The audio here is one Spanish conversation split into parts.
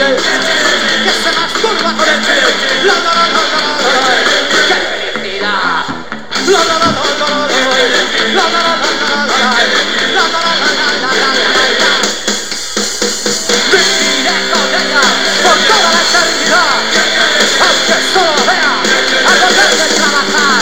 que se masturba con el pie. ¡Qué felicidad! Viviré con ella por toda la eternidad, aunque solo vea a volver de trabajar.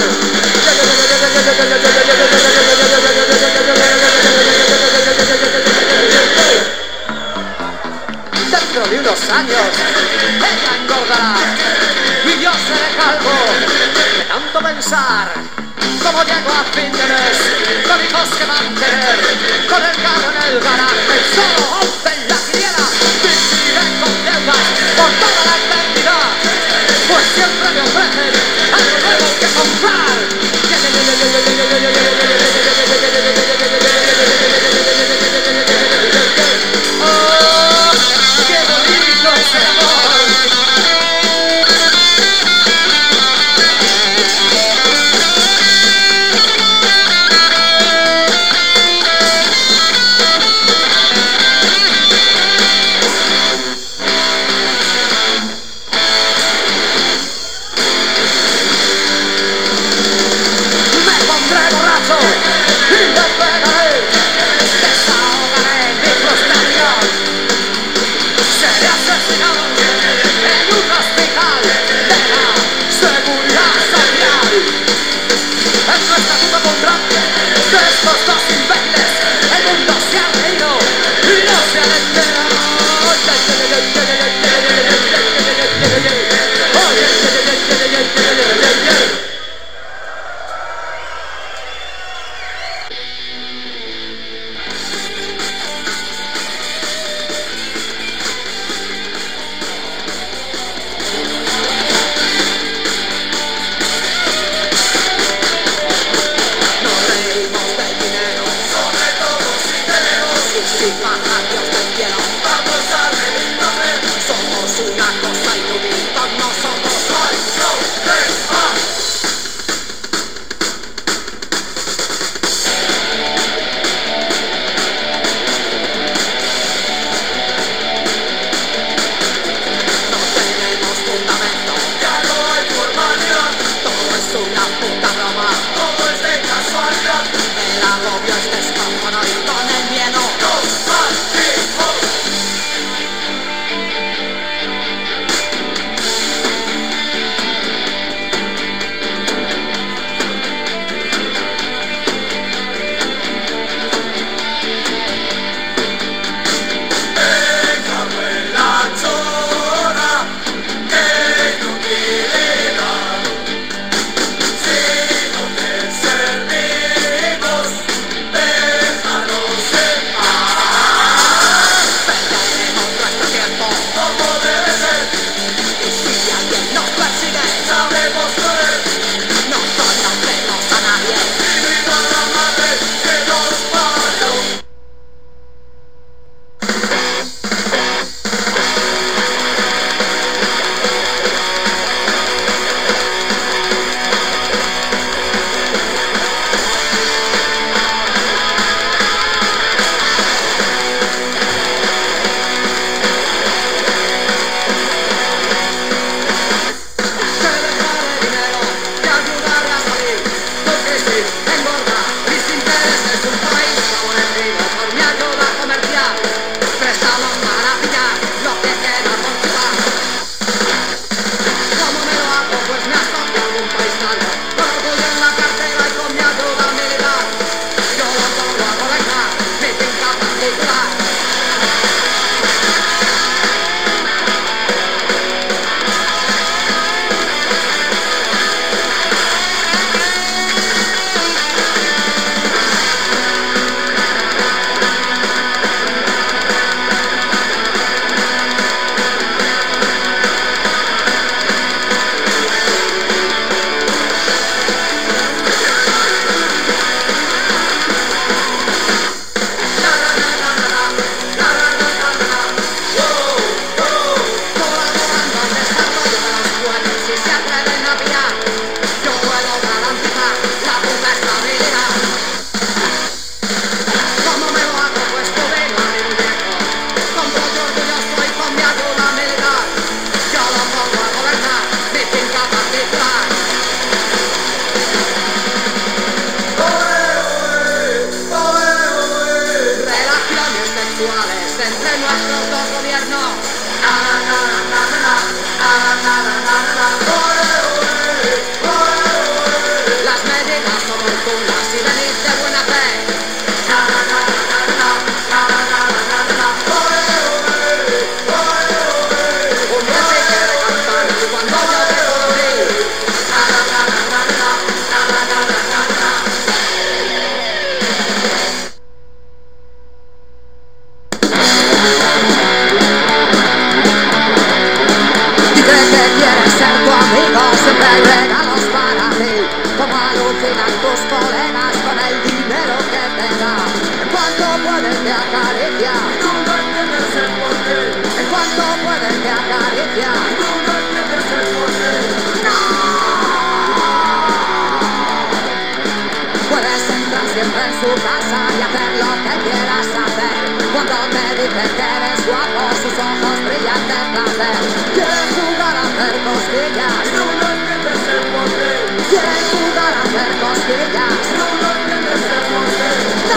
Dentro de unos años ella engordará y yo seré calvo de tanto pensar. Como llego a fin de mes, con hijos que mantener, con el carro en el garaje y solo 11 en la quiniela, viviré con deudas por toda la eternidad, pues siempre me ofrecen algo nuevo que comprar. ¡Oh, qué bonito es el amor! sociales entre nuestros dos gobiernos. Las medidas oportunas y venir de buena fe. Un repique de campana cuando yo te conocí. Dice que quieres ser tu amigo, siempre hay regalos para ti. Como alucinan tus colegas con el dinero que te da. En cuanto puedes te acaricia. Tú no entiendes el porqué. En cuanto puedes te acaricia. Tú no entiendes el porqué. ¡No! Puedes entrar siempre en su casa y hacer lo que quieras hacer. Cuando te dicen que eres guapo, sus ojos brillan de placer. Quieren jugar a hacer cosquillas. Tú no entiendes el porqué. Quieren jugar a hacer cosquillas. Tú no entiendes el porqué. ¡No!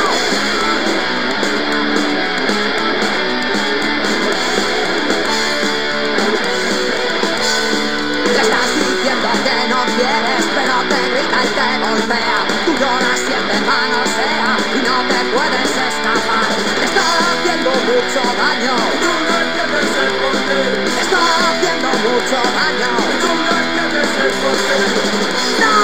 Le estás diciendo que no quieres, pero te grita y te golpea. Tú lloras y él te manosea y no te puedes escapar. Te está haciendo mucho daño. Tú no entiendes el porqué. Te está haciendo mucho daño. Tú no entiendes el porqué. ¡No!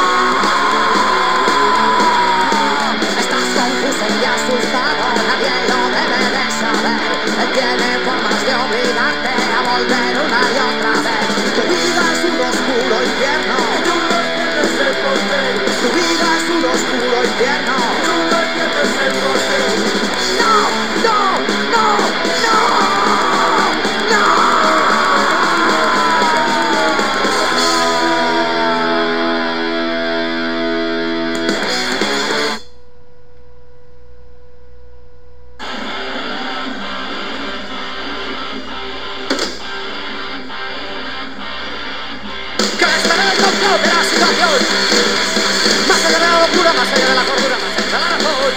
Estás confuso y asustado, nadie lo debe de saber. Él tiene formas de obligarte a volver una y otra vez. Tu vida es un oscuro infierno. Tú no entiendes el porqué. Tu vida es un oscuro infierno. Tú no entiendes el porqué. ¡No! ¡No! ¡No! ¡No! ¡No! Que estará en el control de la situación. Más allá de la locura, más allá de la cordura, más allá de la razón.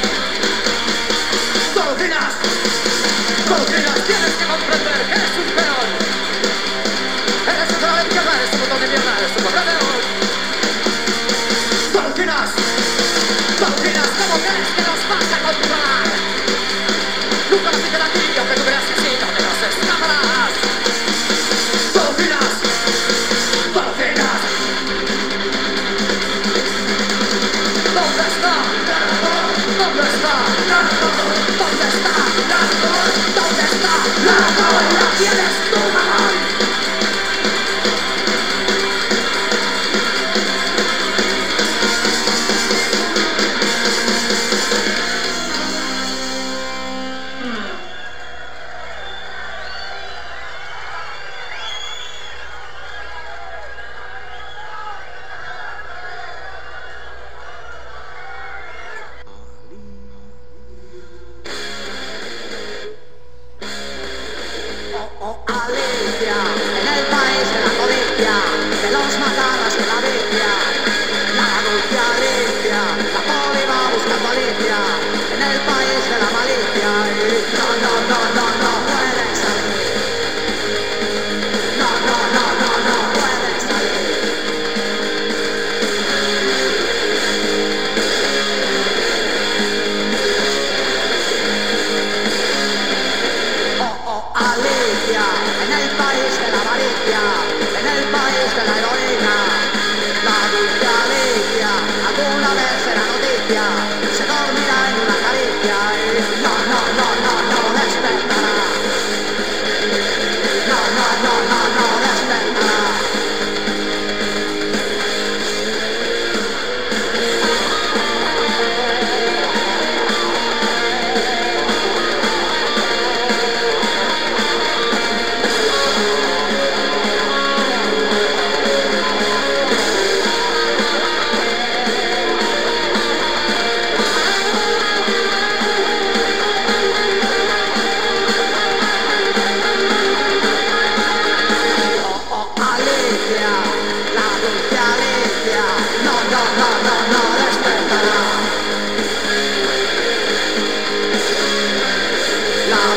Golfinas, tienes que comprender que eres un peón. Eres un troll de izquierda, eres un botón de mierda, eres un corredor. Golfinas, ¿cómo crees que nos vas a controlar? Nunca nos quiten aquí, aunque tú creas que sí, no te nos escaparás. Golfinas. ¿Dónde está?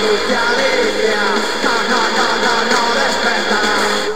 dulce Alicia, no, no, no, no, no despertará.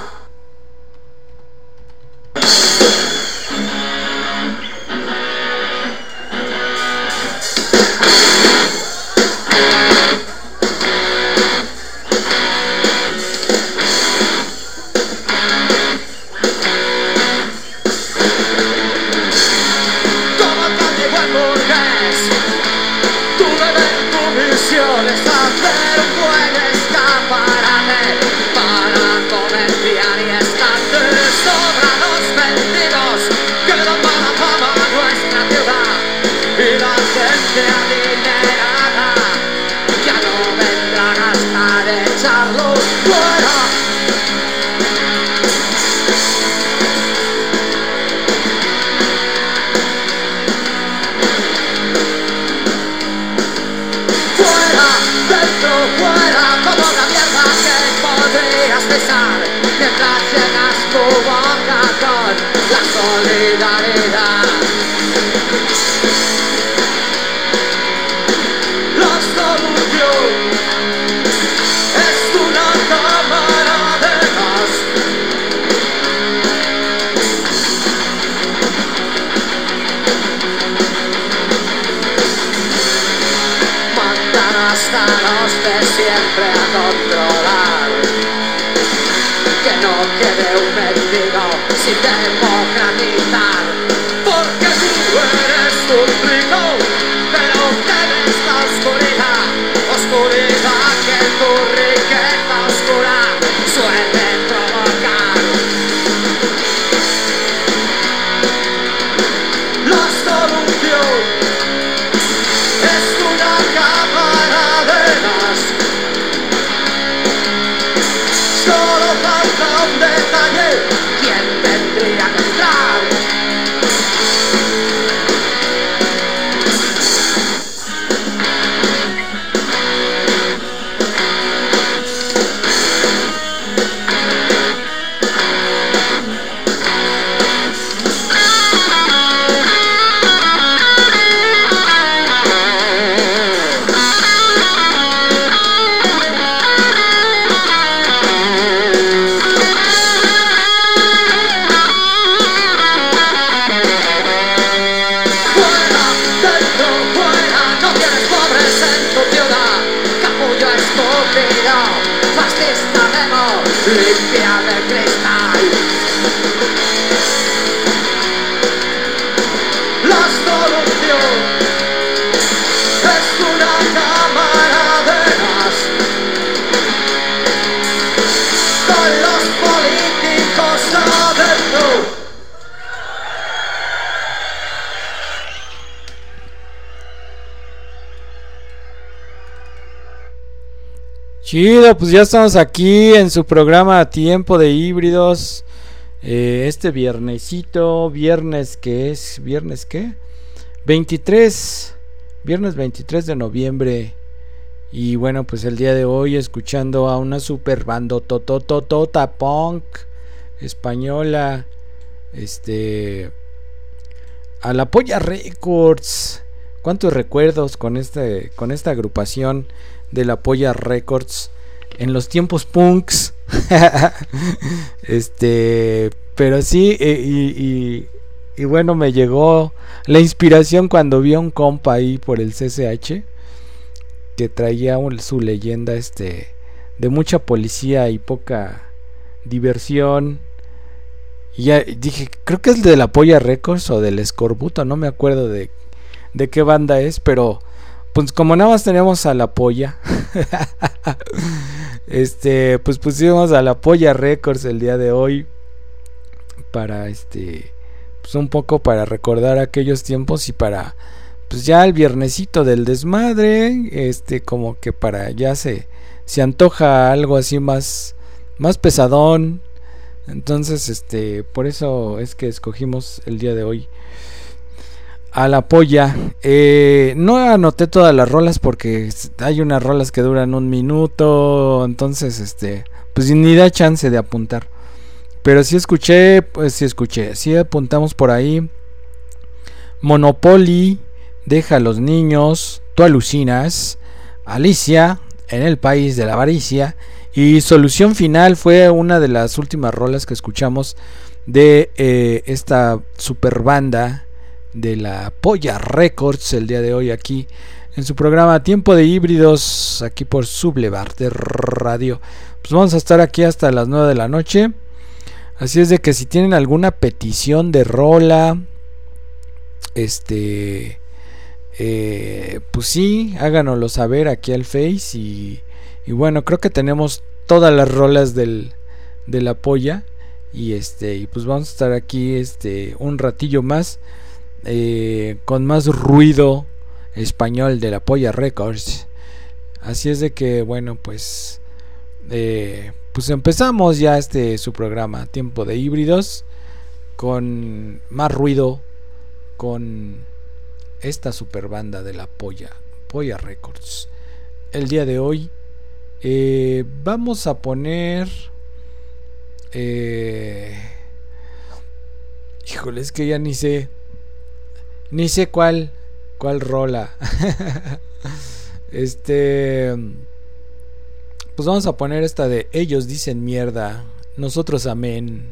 Hacer un buen escaparate para comerciar y estar de sobra los mendigos que nos van a fama a nuestra ciudad y la gente adinerada ya no vendrán hasta de echarlos fuera. Fuera como la mierda que podrías pisar mientras llenas tu boca con la solidaridad. La solución es una cámara de gas. Hasta los de siempre a controlar, que no quede un mendigo sin democratizar, porque tú eres un rico, pero temes la oscuridad, oscuridad que tu riqueza oscura suele provocar. La solución es una cámara de gas. Solo falta un detalle. ¿Quién tendría que entrar? Fascista demo, limpia de cristal. La solución es una cámara de gas con los políticos adentro. Chido, pues ya estamos aquí en su programa Tiempo de Híbridos. Este viernesito, viernes que es, ¿viernes qué? 23, viernes 23 de noviembre. Y bueno, pues el día de hoy escuchando a una super banda totototota punk española, a La Polla Records. ¿Cuántos recuerdos con esta agrupación de La Polla Records en los tiempos punks? Pero sí, y bueno, me llegó la inspiración cuando vi a un compa ahí por el CCH que traía su leyenda de mucha policía y poca diversión. Y ya dije, creo que es de La Polla Records o del Escorbuto, no me acuerdo de qué banda es, pero pues como nada más tenemos a La Polla, pues pusimos a La Polla Records el día de hoy para pues un poco para recordar aquellos tiempos y para pues ya el viernesito del desmadre, como que para ya se antoja algo así más pesadón. Entonces por eso es que escogimos el día de hoy a La Polla. No anoté todas las rolas porque hay unas rolas que duran un minuto, entonces pues ni da chance de apuntar. Pero sí sí apuntamos por ahí. Monopoly, Deja a los niños, Tú alucinas, Alicia, en el país de la avaricia. Y Solución Final fue una de las últimas rolas que escuchamos de esta super banda de la Polla Records el día de hoy aquí en su programa Tiempo de Híbridos, aquí por Sublevard de Radio. Pues vamos a estar aquí hasta las 9 de la noche. Así es de que si tienen alguna petición de rola, pues sí, háganoslo saber aquí al Face. Y bueno, creo que tenemos todas las rolas de la Polla. Y pues vamos a estar aquí un ratillo más con más ruido español de la Polla Records. Así es de que bueno, pues empezamos ya su programa Tiempo de Híbridos con más ruido, con esta super banda de la Polla Records. El día de hoy vamos a poner híjole, es que ya ni sé cuál rola. Pues vamos a poner esta de Ellos dicen mierda, nosotros amén.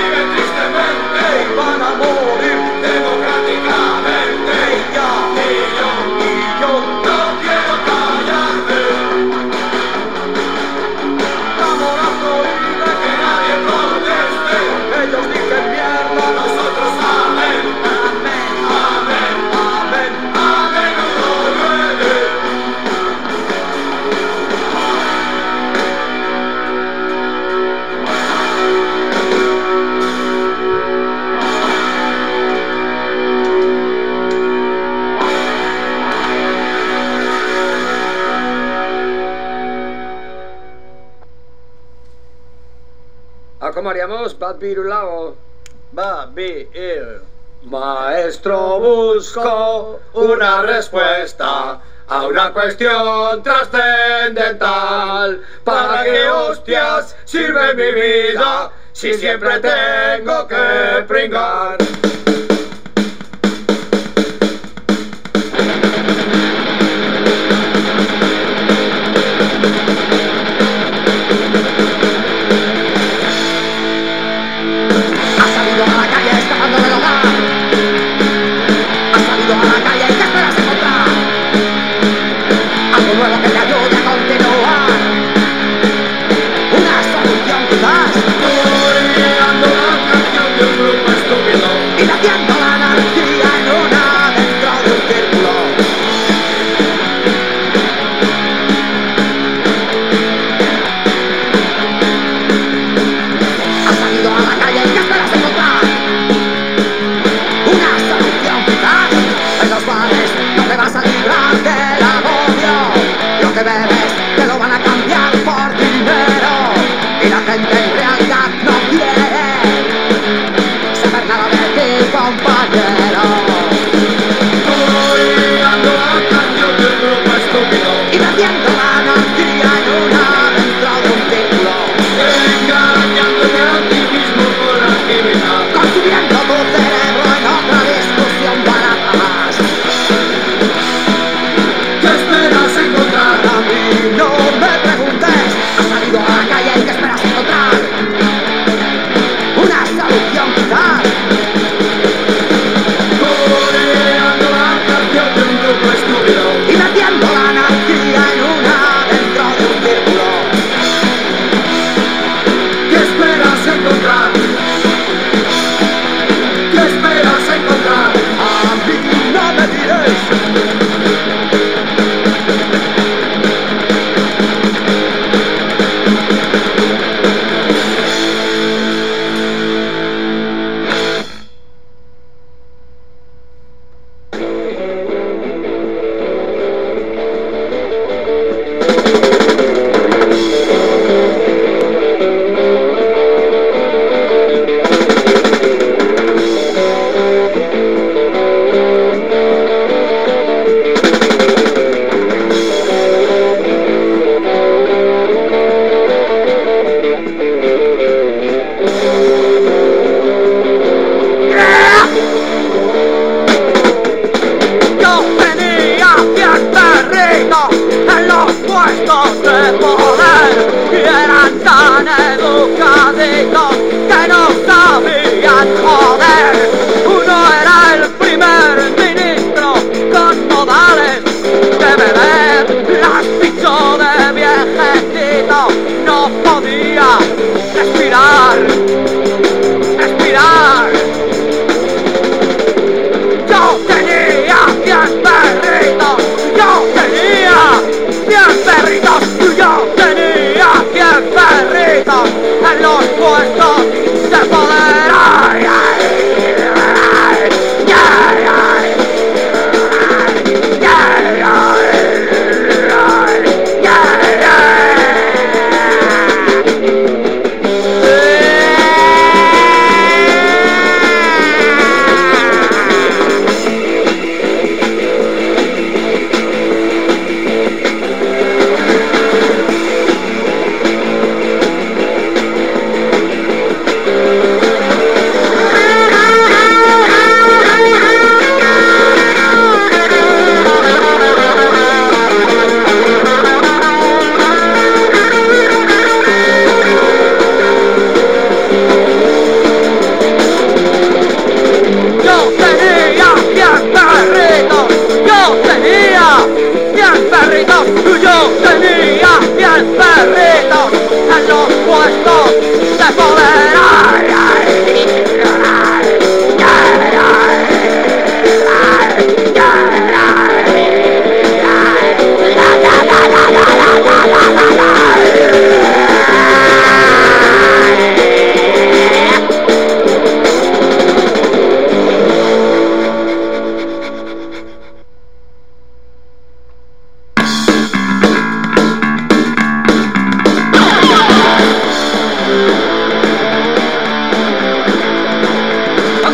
viven tristemente y van a morir democráticamente. Y yo no quiero callarme. Vámonos prohíbe que nadie proteste. Ellos dicen mierda, nosotros amén. Amén, amén, amén, amén, no llueve. ¿Cómo haríamos? Bad Birulao. Bad Bir. Maestro, busco una respuesta a una cuestión trascendental. ¿Para qué hostias sirve mi vida si siempre tengo que pringar? En los puestos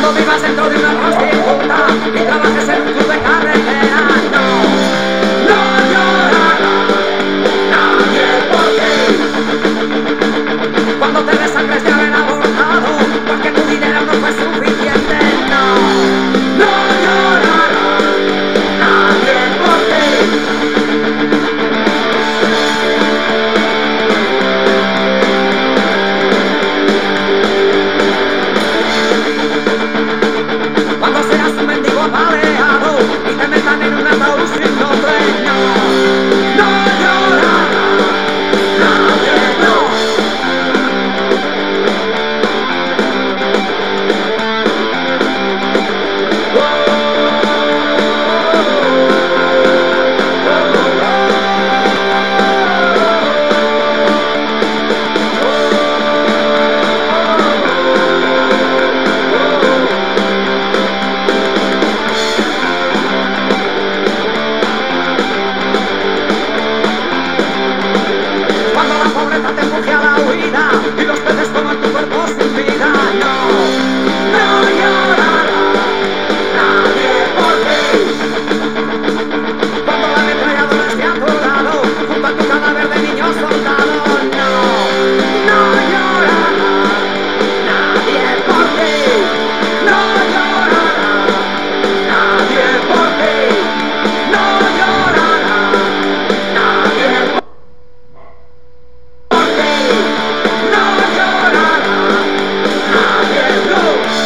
Cuando vivas dentro de una prostituta y trabajes en un club de carretera, no llorará nadie por ti. Cuando te desangres de haber abortado porque tu dinero no fue suficiente, no llorará nadie por ti. Cuando seas un mendigo apaleado y te metan en un ataúd sin nombre, no llorará nadie, no. Cuando la pobreza te empuje a la huida y los peces toman tu cuerpo sin vida, no llorará nadie por ti. Cuando la ametralladora esté a tu lado, junto a tu cadáver de niño soldado, no llorará nadie por ti. No llorará nadie por ti. No llorará nadie por ti. No llorará nadie, no.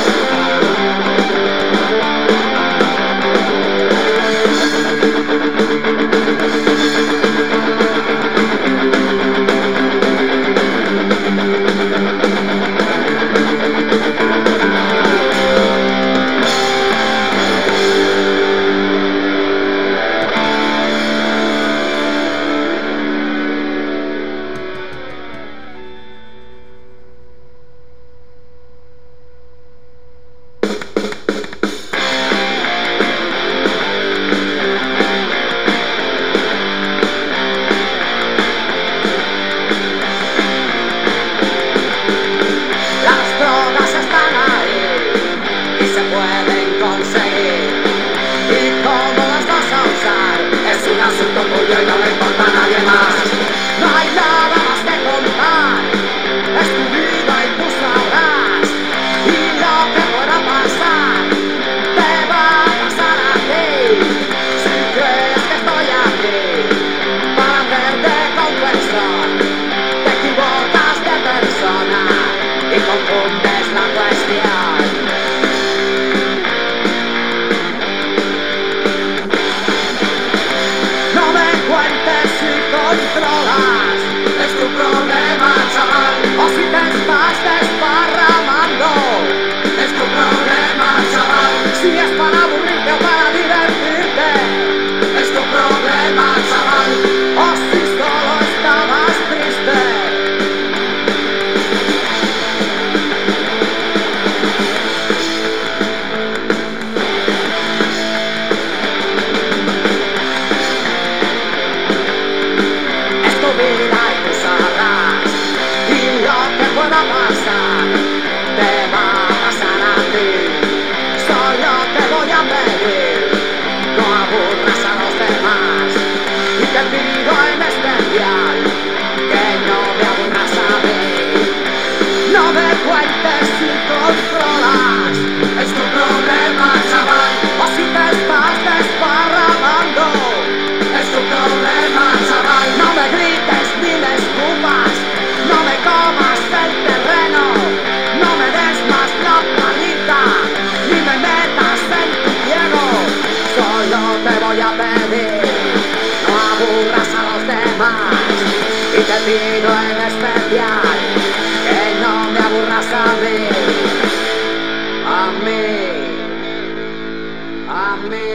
Las drogas están ahí y se pueden conseguir. ¿Y cómo las vas a usar? Es un asunto tuyo y no le importa a nadie más. No hay nada más que contar. Es tu vida y tú sabrás. Y lo que pueda pasar, te va a pasar a ti. Si crees que estoy aquí para hacerte compensar, te equivocas de persona y confundes la cuestión. No me cuentes si controlas, es tu problema, chaval. O si te estás desparramando, es tu problema, chaval. Si es para aburrirte o para divertirte, es tu problema, chaval. O si solo estabas triste. Es tu vida y tú sabrás. Y lo que pueda pasar, te va a pasar a ti. Solo te voy a pedir, no aburras a los demás. Y te pido en especial que no me aburras a mí. No me cuentes si controlas, es tu problema, chaval. O si te estás desparramando, es tu problema, chaval. No me grites ni me escupas, no me comas el terreno, no me des más la palita, ni me metas en tu cielo. Solo te voy a pedir, no aburras a los demás. Y te pido en especial que no me aburras a mí. A mí, a mí.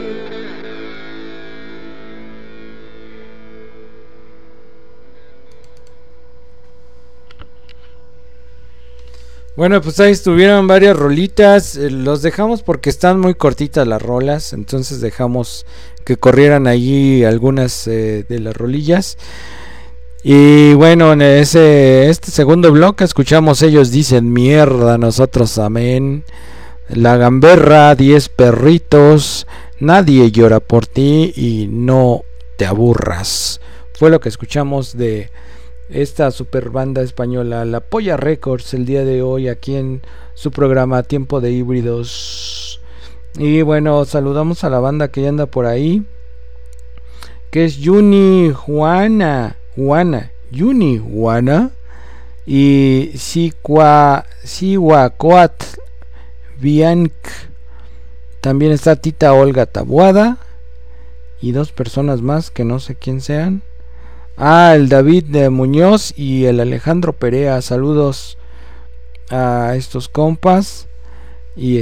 Bueno, pues ahí estuvieron varias rolitas. Los dejamos porque están muy cortitas las rolas. Entonces dejamos que corrieran allí algunas de las rolillas. Y bueno, en este segundo bloque escuchamos Ellos Dicen Mierda, Nosotros Amén. La Gamberra, 10 perritos, Nadie llora por ti y No te aburras. Fue lo que escuchamos de esta super banda española, La Polla Records, el día de hoy aquí en su programa Tiempo de Híbridos. Y bueno, saludamos a la banda que ya anda por ahí, que es Yuni Juana y Sihuacoatl Bianc. También está Tita Olga Tabuada y 2 personas más que no sé quién sean. El David de Muñoz y el Alejandro Perea. Saludos a estos compas. Y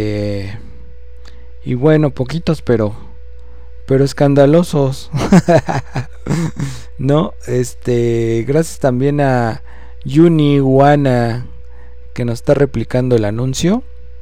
y bueno, poquitos pero escandalosos. No, gracias también a Yuni Wana que nos está replicando el anuncio.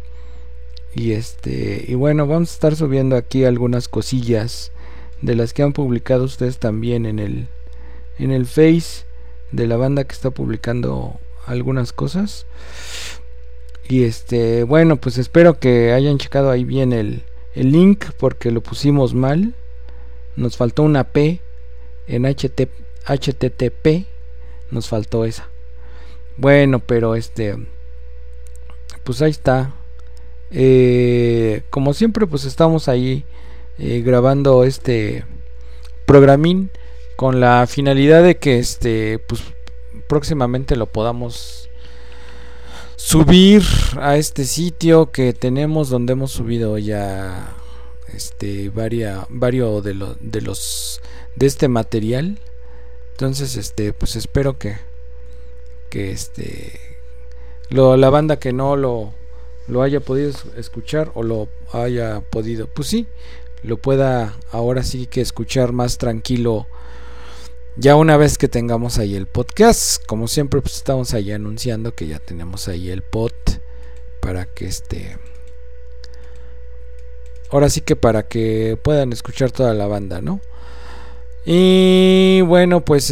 Y bueno, vamos a estar subiendo aquí algunas cosillas de las que han publicado ustedes también en el Face de la banda que está publicando algunas cosas. Y bueno, pues espero que hayan checado ahí bien el link, porque lo pusimos mal. Nos faltó una P en HTTP, nos faltó esa. Bueno, pero pues ahí está. Como siempre, pues estamos ahí grabando este programín con la finalidad de que pues próximamente lo podamos subir a este sitio que tenemos, donde hemos subido ya varios de este material. Entonces pues espero que la banda que no lo haya podido escuchar o lo haya podido, pues sí, lo pueda ahora sí que escuchar más tranquilo ya una vez que tengamos ahí el podcast. Como siempre, pues estamos ahí anunciando que ya tenemos ahí el pod para que ahora sí que para que puedan escuchar toda la banda, ¿no? Y bueno, pues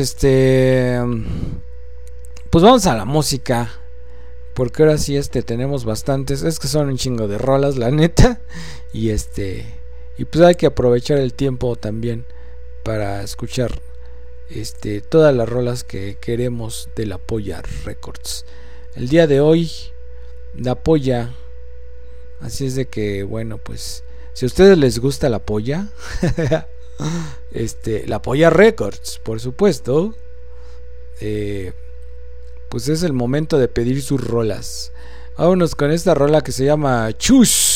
pues vamos a la música, porque ahora sí tenemos bastantes, es que son un chingo de rolas, la neta. Y y pues hay que aprovechar el tiempo también para escuchar todas las rolas que queremos de La Polla Records. El día de hoy, La Polla. Así es de que, bueno, pues si a ustedes les gusta La Polla, La Polla Records, por supuesto, pues es el momento de pedir sus rolas. Vámonos con esta rola que se llama Chus.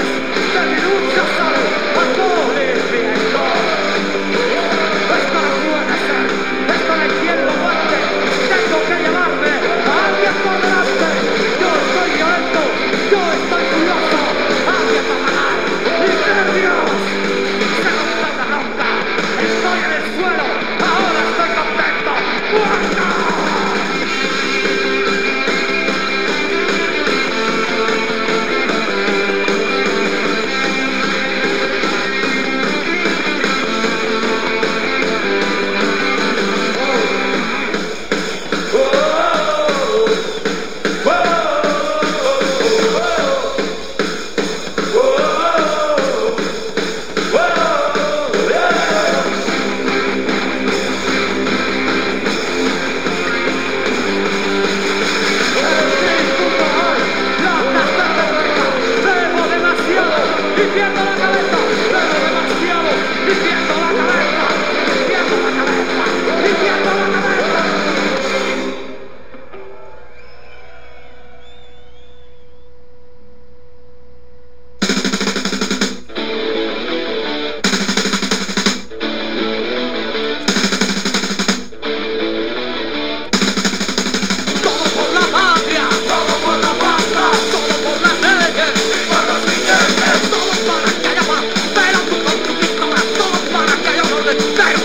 Para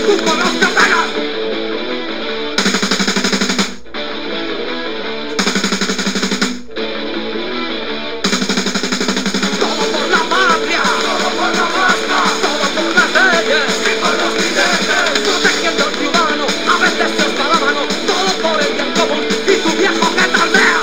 conoces apenas. Todo por la patria, todo por la marca, todo por las leyes y por los billetes, protegiendo al ciudadano, a veces se os va la mano, todo por el bien común y tu viejo que tardea.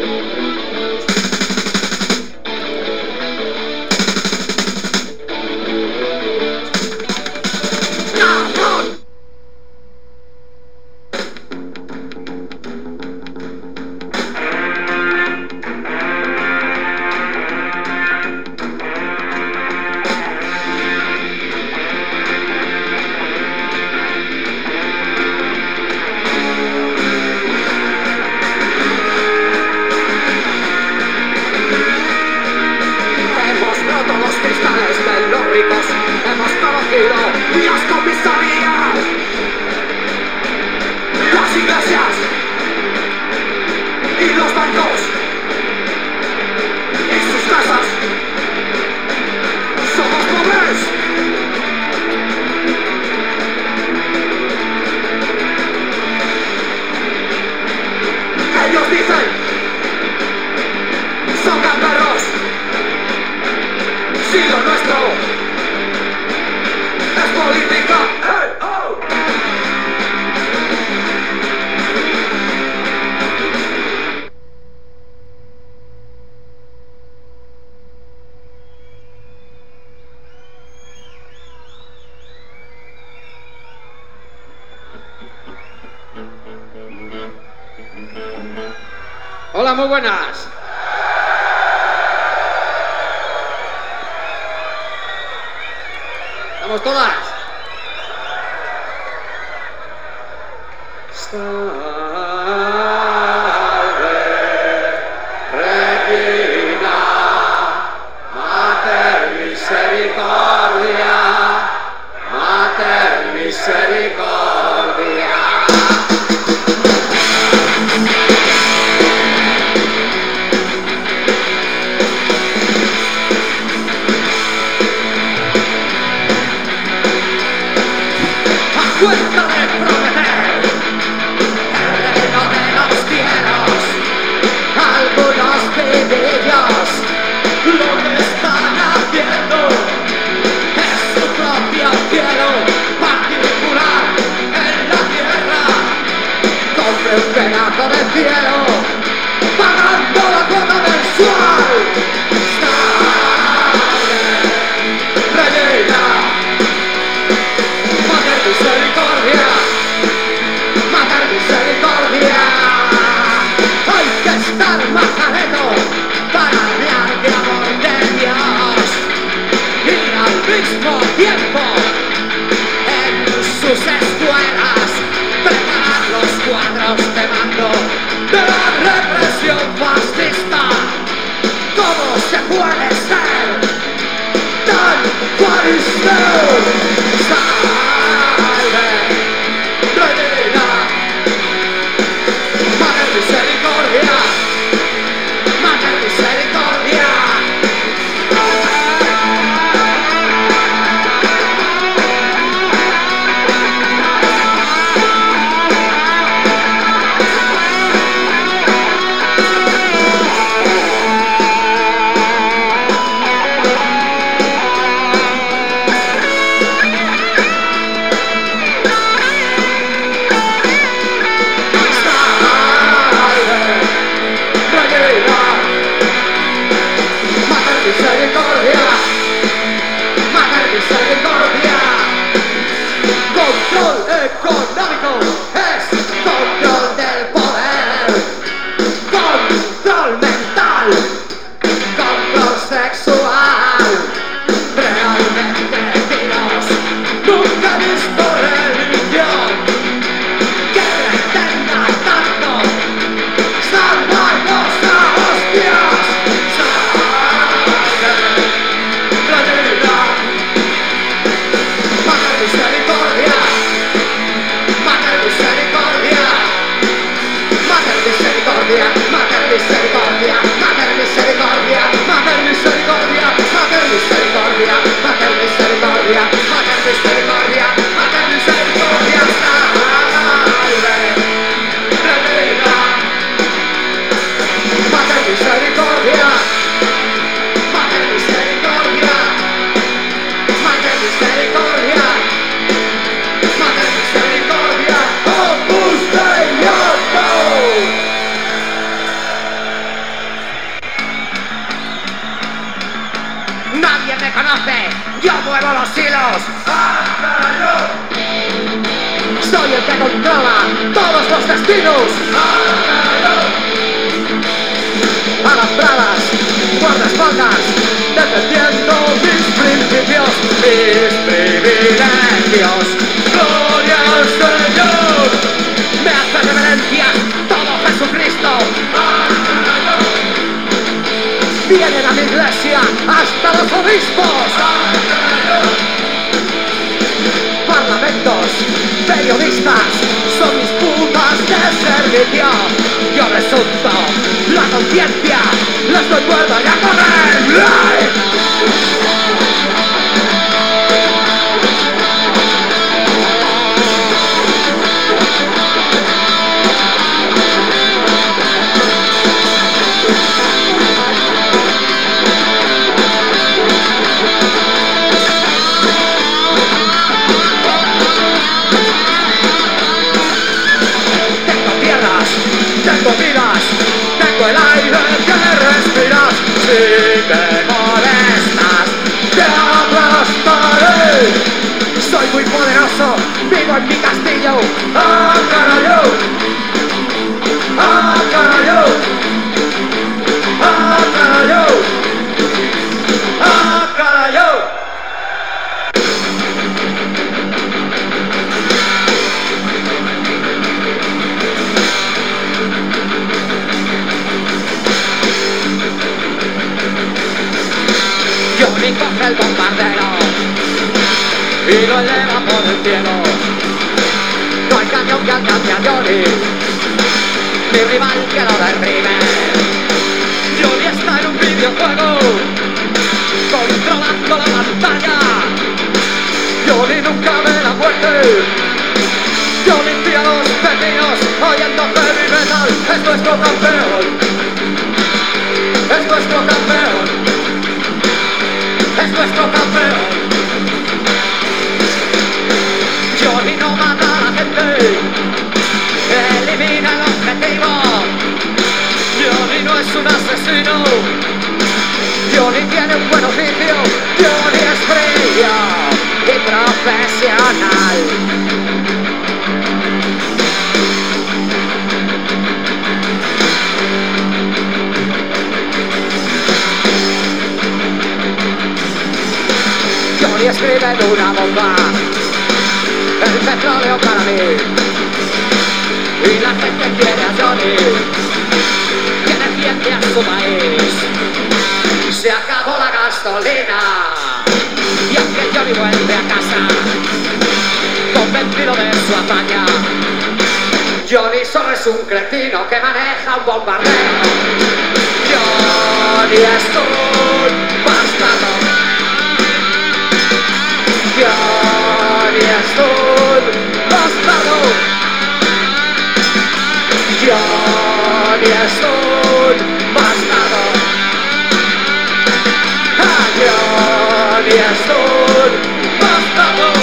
Hemos roto los cristales de los ricos, hemos conocido las comisarías, las iglesias y los bancos y sus casas. Somos pobres. Ellos dicen, son gamberros. Si lo nuestro es política, hey, oh. Hola, muy buenas. ¡Vamos todas! Salve Regina, Mater Misericordia, Mater Misericordia. Cuenta de prometer el reino de los cielos, algunos pibillos lo que están haciendo es su propio cielo particular en la tierra. Compre un pedazo de cielo pagando la cuota mensual. Reina, Mater Misericordia, Mater Misericordia. Hay que estar majarero para hablar de amor de Dios y al mismo tiempo en sus escuelas preparar los cuadros de mando de la represión fascista. ¿Cómo se puede ser tan fariseo? Salve, Reina, Mater Misericordia, Mater Misericordia. Misericordia, Mater Misericordia. Control económico es control del poder, control mental, control sexual. Realmente Dios nunca ha visto religión que pretenda tanto salvarnos a hostias. Misericordia, Mater Misericordia, Mater Misericordia, Mater Misericordia, Mater Misericordia, Mater Misericordia, Mater Misericordia, Mater Misericordia, Mater Misericordia, Mater destinos. A las bravas, guardaespaldas, defendiendo mis principios, mis privilegios. Gloria al Señor, me hace reverencia todo Jesucristo. Vienen a mi iglesia hasta los obispos. Parlamentos, periodistas, son mis putas de servicio. Yo resulto la conciencia, les doy cuerda y a correr. Tengo vidas, tengo el aire que respiras. Si me molestas, te aplastaré. Soy muy poderoso, vivo en mi castillo. ¡Ah, carajo! ¡Ah, carajo! ¡Ah, carajo! ¡Ah, carajo! Johnny coge el bombardero y lo eleva por el cielo. No hay cañón que alcance a Johnny, mi rival que lo derribe. Johnny está en un videojuego, controlando la pantalla. Johnny nunca ve la muerte. Johnny tira a los pepinos, oyendo heavy metal. Es nuestro campeón, es nuestro campeón. Es nuestro campeón. Johnny no mata a la gente, elimina el objetivo. Johnny no es un asesino, Johnny tiene un buen oficio. Johnny es frío y profesional. Johnny escribe en una bomba el petróleo para mí. Y la gente quiere a Johnny, que defiende a su país. Se acabó la gasolina y aunque Johnny vuelve a casa convencido de su hazaña, Johnny solo es un cretino que maneja un bombardero. Johnny es un bastardo. Johnny es un bastardo. Johnny es un bastardo. Johnny es un bastardo.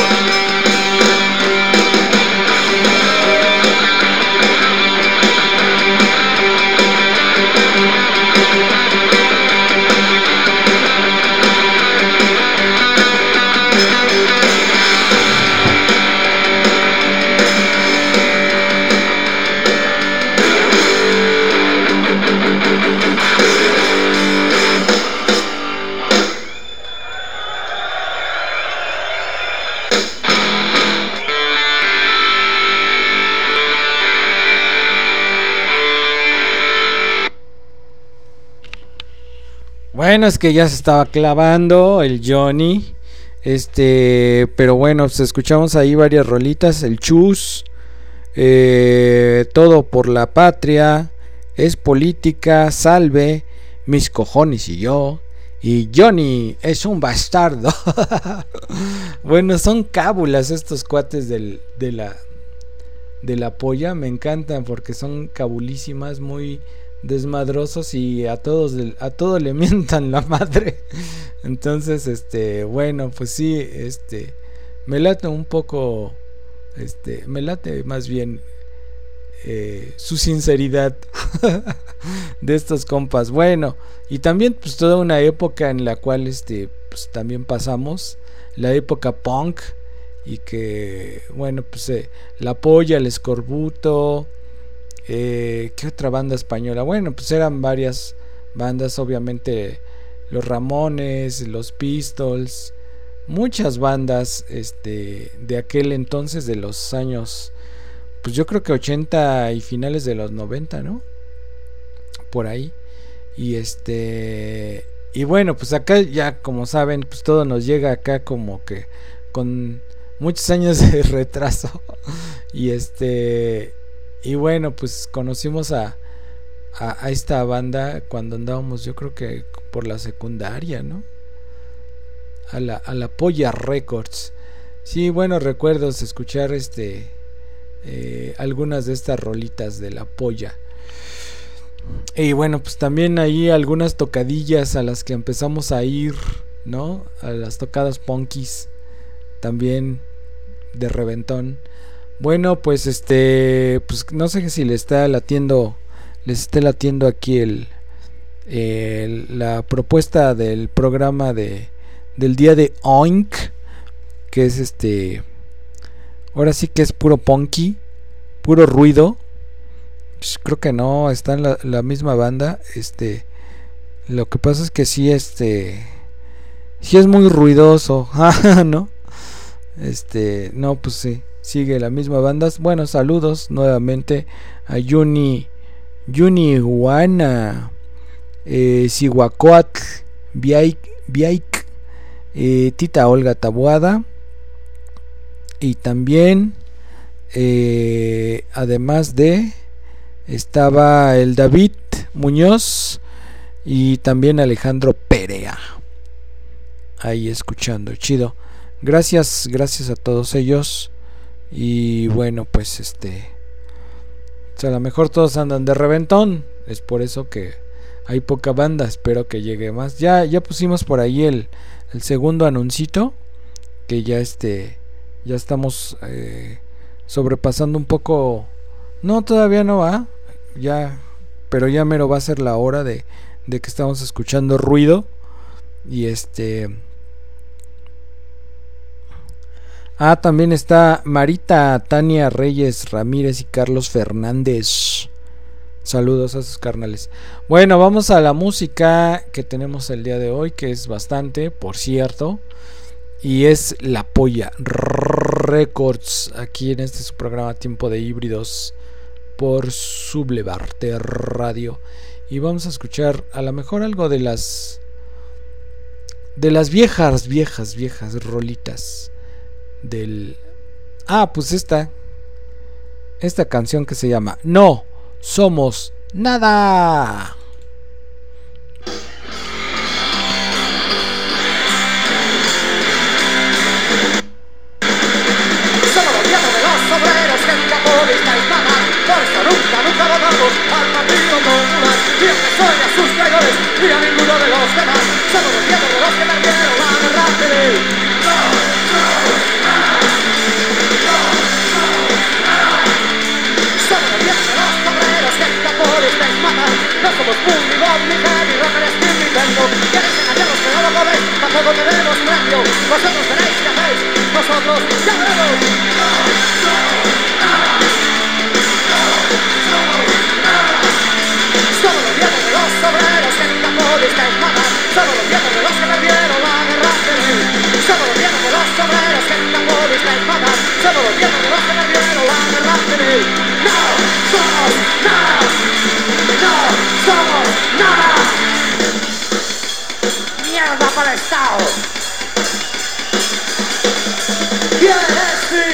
Bueno, es que ya se estaba clavando el Johnny. Pero bueno, pues escuchamos ahí varias rolitas. El Chus, Todo por la Patria, Es Política, Salve, Mis Cojones y Yo. Y Johnny es un bastardo. Bueno, son cábulas estos cuates de la polla. Me encantan porque son cabulísimas, muy desmadrosos y a todo le mientan la madre. Entonces, bueno, pues sí, me late un poco, me late más bien su sinceridad de estos compas. Bueno, y también pues toda una época en la cual pues también pasamos, la época punk, y que bueno, pues la polla, el escorbuto, ¿Qué otra banda española? Bueno, pues eran varias bandas, obviamente los Ramones, los Pistols, muchas bandas de aquel entonces, de los años, pues yo creo que 80 y finales de los 90, ¿no? Por ahí. Y bueno, pues acá ya, como saben, pues todo nos llega acá como que con muchos años de retraso. Y bueno, pues conocimos a esta banda cuando andábamos, yo creo que por la secundaria, ¿no? A la Polla Records. Sí, buenos recuerdos escuchar algunas de estas rolitas de la Polla. Y bueno, pues también ahí algunas tocadillas a las que empezamos a ir, ¿no? A las tocadas punkis también de reventón. Bueno, pues pues no sé si les esté latiendo aquí la propuesta del programa del día de Oink, que es ahora sí que es puro punky, puro ruido. Pues creo que no, está en la misma banda. Lo que pasa es que sí es muy ruidoso, ¿no? No, pues sí, sigue la misma banda. Bueno, saludos nuevamente a Yuni Juana, Sihuacoatl, Biaik, Tita Olga Taboada, y también además de estaba el David Muñoz y también Alejandro Perea ahí escuchando, chido. Gracias a todos ellos. Y bueno, pues a lo mejor todos andan de reventón, es por eso que hay poca banda. Espero que llegue más. Ya pusimos por ahí el segundo anuncito, que ya ya estamos sobrepasando un poco. No, todavía no va. Pero ya mero va a ser la hora de que estamos escuchando ruido. Y también está Marita, Tania Reyes Ramírez y Carlos Fernández. Saludos a sus carnales. Bueno, vamos a la música que tenemos el día de hoy, que es bastante, por cierto. Y es La Polla Records, aquí en su programa Tiempo de Híbridos por Sublevarte Radio. Y vamos a escuchar a lo mejor algo de las viejas rolitas del... pues esta canción que se llama No Somos Nada. Somos los viejos de los obreros que nunca pudisteis pagar. Por eso nunca votamos al Partido Popular. Ni a PSOE ni a sus traidores, ni a ninguno de los demás. Somos los viejos de los que perdieron la guerra civil. Somos los viejos de los obreros que nunca pudisteis matar. No somos Pum, ni Bob, ni Ted, ni Rocker, ni Nintendo. Queréis engañarnos pero no lo podéis, tampoco tenemos precio. Vosotros veréis qué hacéis, nosotros ya veremos. Somos los viejos de los obreros que nunca pudisteis matar. Somos los viejos de los que perdieron la guerra civil. Somos los viejos de los obreros que nunca pudisteis matar. Somos los viejos de los que perdieron la guerra civil. No somos nada. No somos nada. Mierda para el Estado. ¿Quieres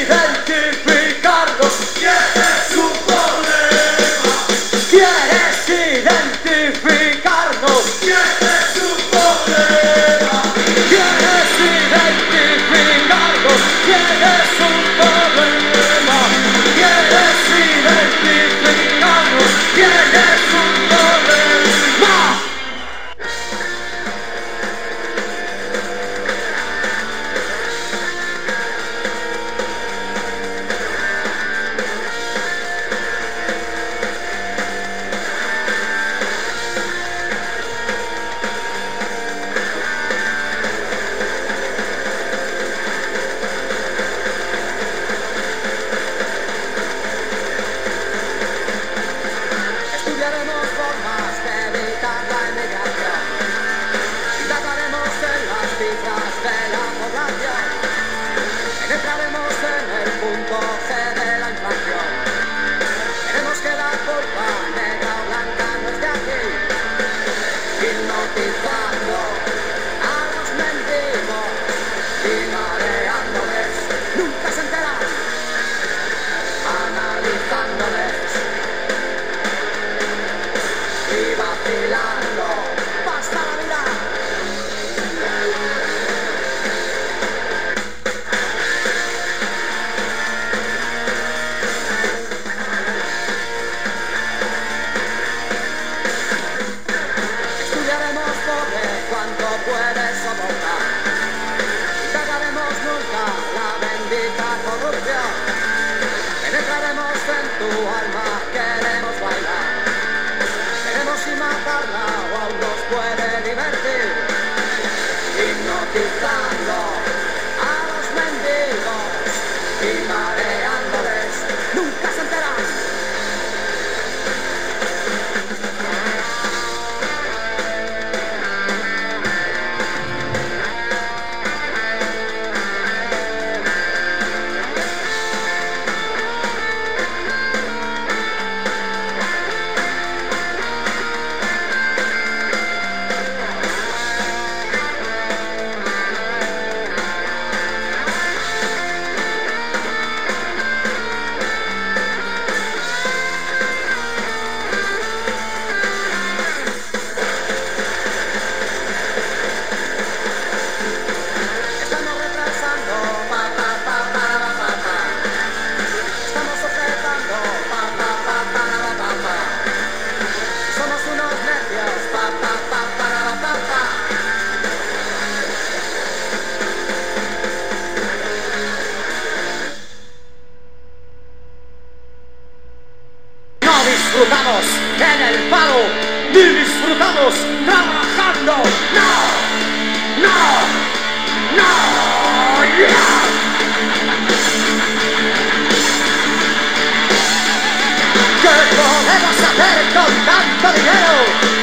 tanto dinero.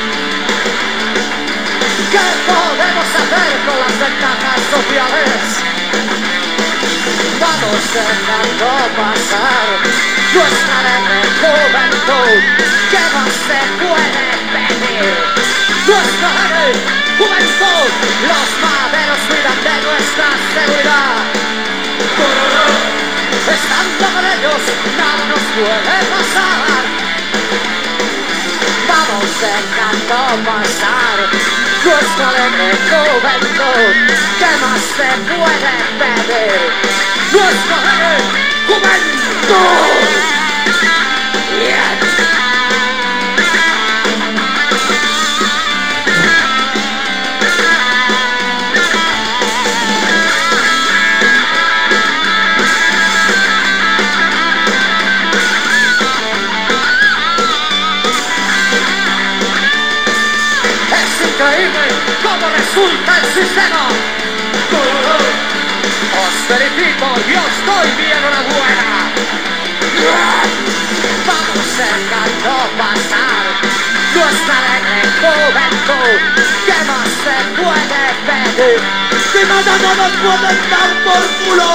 ¿Qué podemos hacer con las ventajas sociales? Vamos dejando pasar nuestra alegre juventud. ¿Qué más se puede pedir? Nuestra alegre juventud. Los maderos cuidan de nuestra seguridad. Estando con ellos nada nos puede pasar. Vamos dejando pasar nuestra alegre juventud. ¿Qué más se puede pedir? Nuestra alegre juventud. Yeah. Increíble cómo resulta el sistema. Os felicito y os doy mi enhorabuena. Vamos dejando pasar nuestra alegre juventud. ¿Qué más se puede pedir? ¡Si mañana nos pueden dar por culo!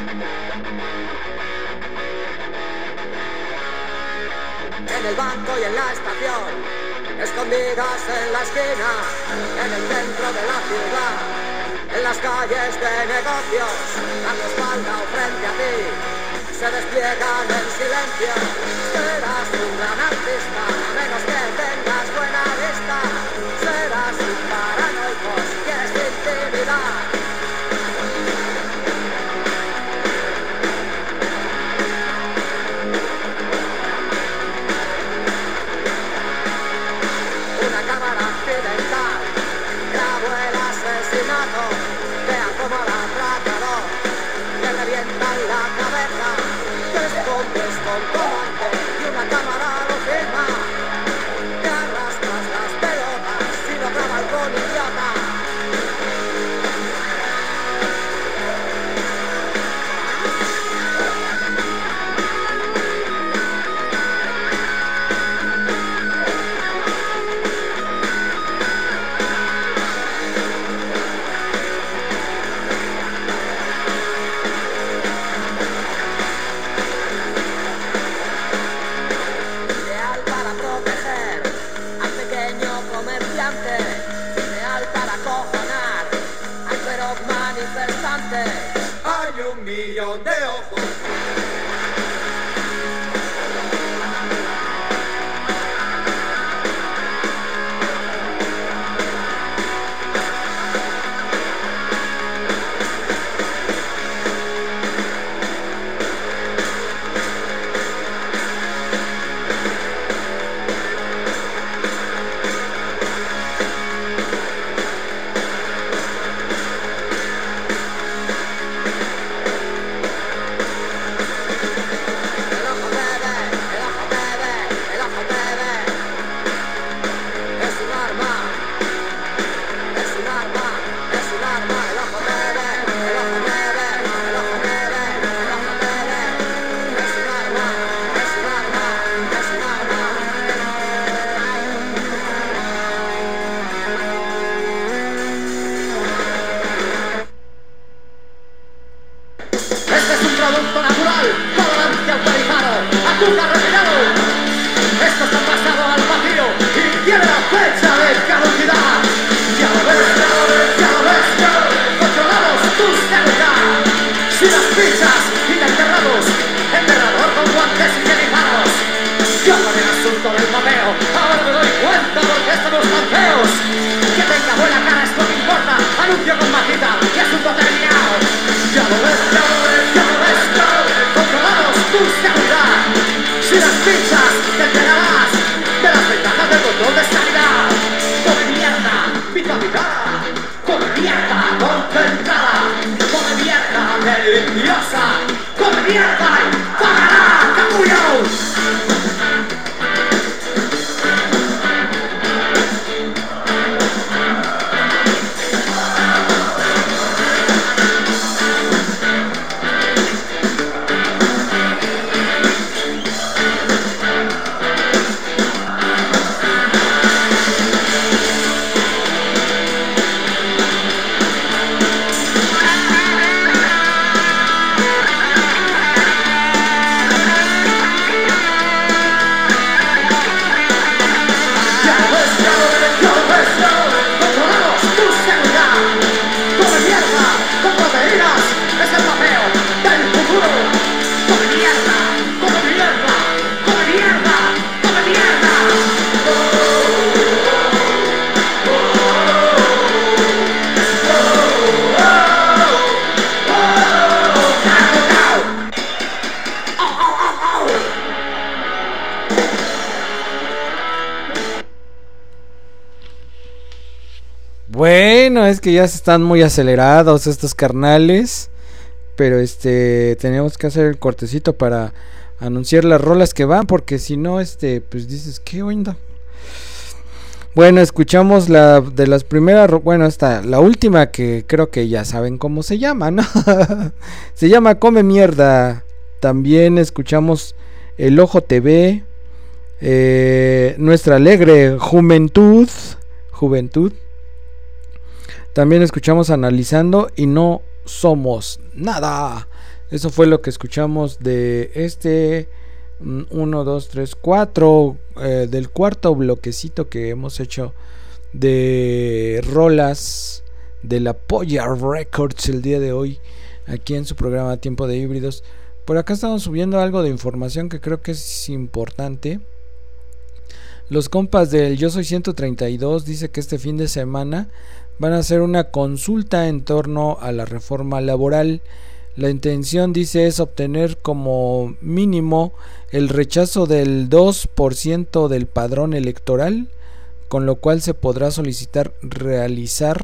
En el banco y en la estación, escondidas en la esquina, en el centro de la ciudad, en las calles de negocios, a tu espalda o frente a ti, se despliegan en silencio. Serás un gran artista, a menos que tengas buena vista. Serás un paranoico si quieres intimidar. Una cámara accidental grabó el asesinato. Vea cómo la atracador le revientan la cabeza. Te escondes con tu amante y una cámara lo filma. Te arrastras las pelotas y lo graba algún idiota. Ideal para proteger al pequeño comerciante, ideal para acojonar al feroz manifestante. Hay 1.000.000 de ojos. Este es un producto natural, colorante autorizado, azúcar refinado. Esto está pasado al vacío y tiene la fecha de caducidad. Ya lo ves, ya lo ves, ya lo ves, ya lo ves. Controlamos tu seguridad. Si las pizzas y la enterramos, enterrador con guantes higienizados. Yo con el asunto del papeo, ahora me doy cuenta porque estamos tan feos. Que tenga buena cara es lo que importa. Anuncio con bajita y asunto terminado. Ya lo ves, ya lo ves, ya lo ves, ya lo ves. Controlamos tu seguridad. Si las pizzas te enterarás de las ventajas del control de sanidad. Come mierda, vitalizada. Come mierda, concentrada. Come mierda, deliciosa. Come mierda y pagará, capullo. Bueno, es que ya están muy acelerados estos carnales. Pero tenemos que hacer el cortecito para anunciar las rolas que van, porque si no, pues dices, ¿qué onda? Bueno, escuchamos la de las primeras, bueno, la última, que creo que ya saben cómo se llama, ¿no? Se llama Come Mierda. También escuchamos El Ojo TV, Nuestra Alegre Juventud. También escuchamos Analizando y No Somos Nada. Eso fue lo que escuchamos de 1, 2, 3, 4 del cuarto bloquecito que hemos hecho de rolas de la Polla Records el día de hoy, aquí en su programa Tiempo de Híbridos. Por acá estamos subiendo algo de información que creo que es importante. Los compas del Yo Soy 132 dice que este fin de semana van a hacer una consulta en torno a la reforma laboral. La intención, dice, es obtener como mínimo el rechazo del 2% del padrón electoral, con lo cual se podrá solicitar realizar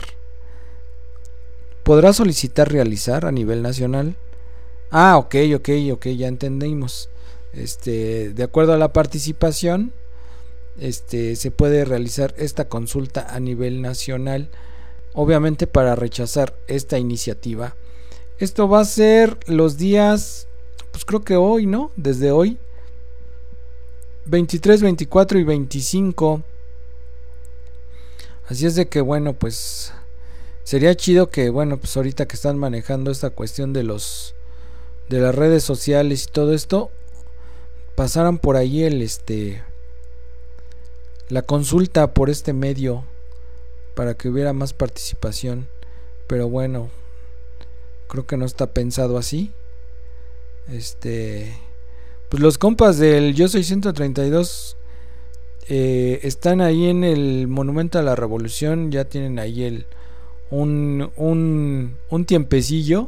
a nivel nacional. Ok, ya entendimos. De acuerdo a la participación, se puede realizar esta consulta a nivel nacional, obviamente para rechazar esta iniciativa. Esto va a ser los días, pues creo que hoy, ¿no? Desde hoy, 23, 24 y 25. Así es de que, bueno, pues sería chido que, bueno, pues ahorita que están manejando esta cuestión de las redes sociales y todo esto, pasaran por ahí la consulta por este medio para que hubiera más participación. Pero bueno, creo que no está pensado así. Pues los compas del Yo Soy 132 están ahí en el Monumento a la Revolución. Ya tienen ahí un tiempecillo.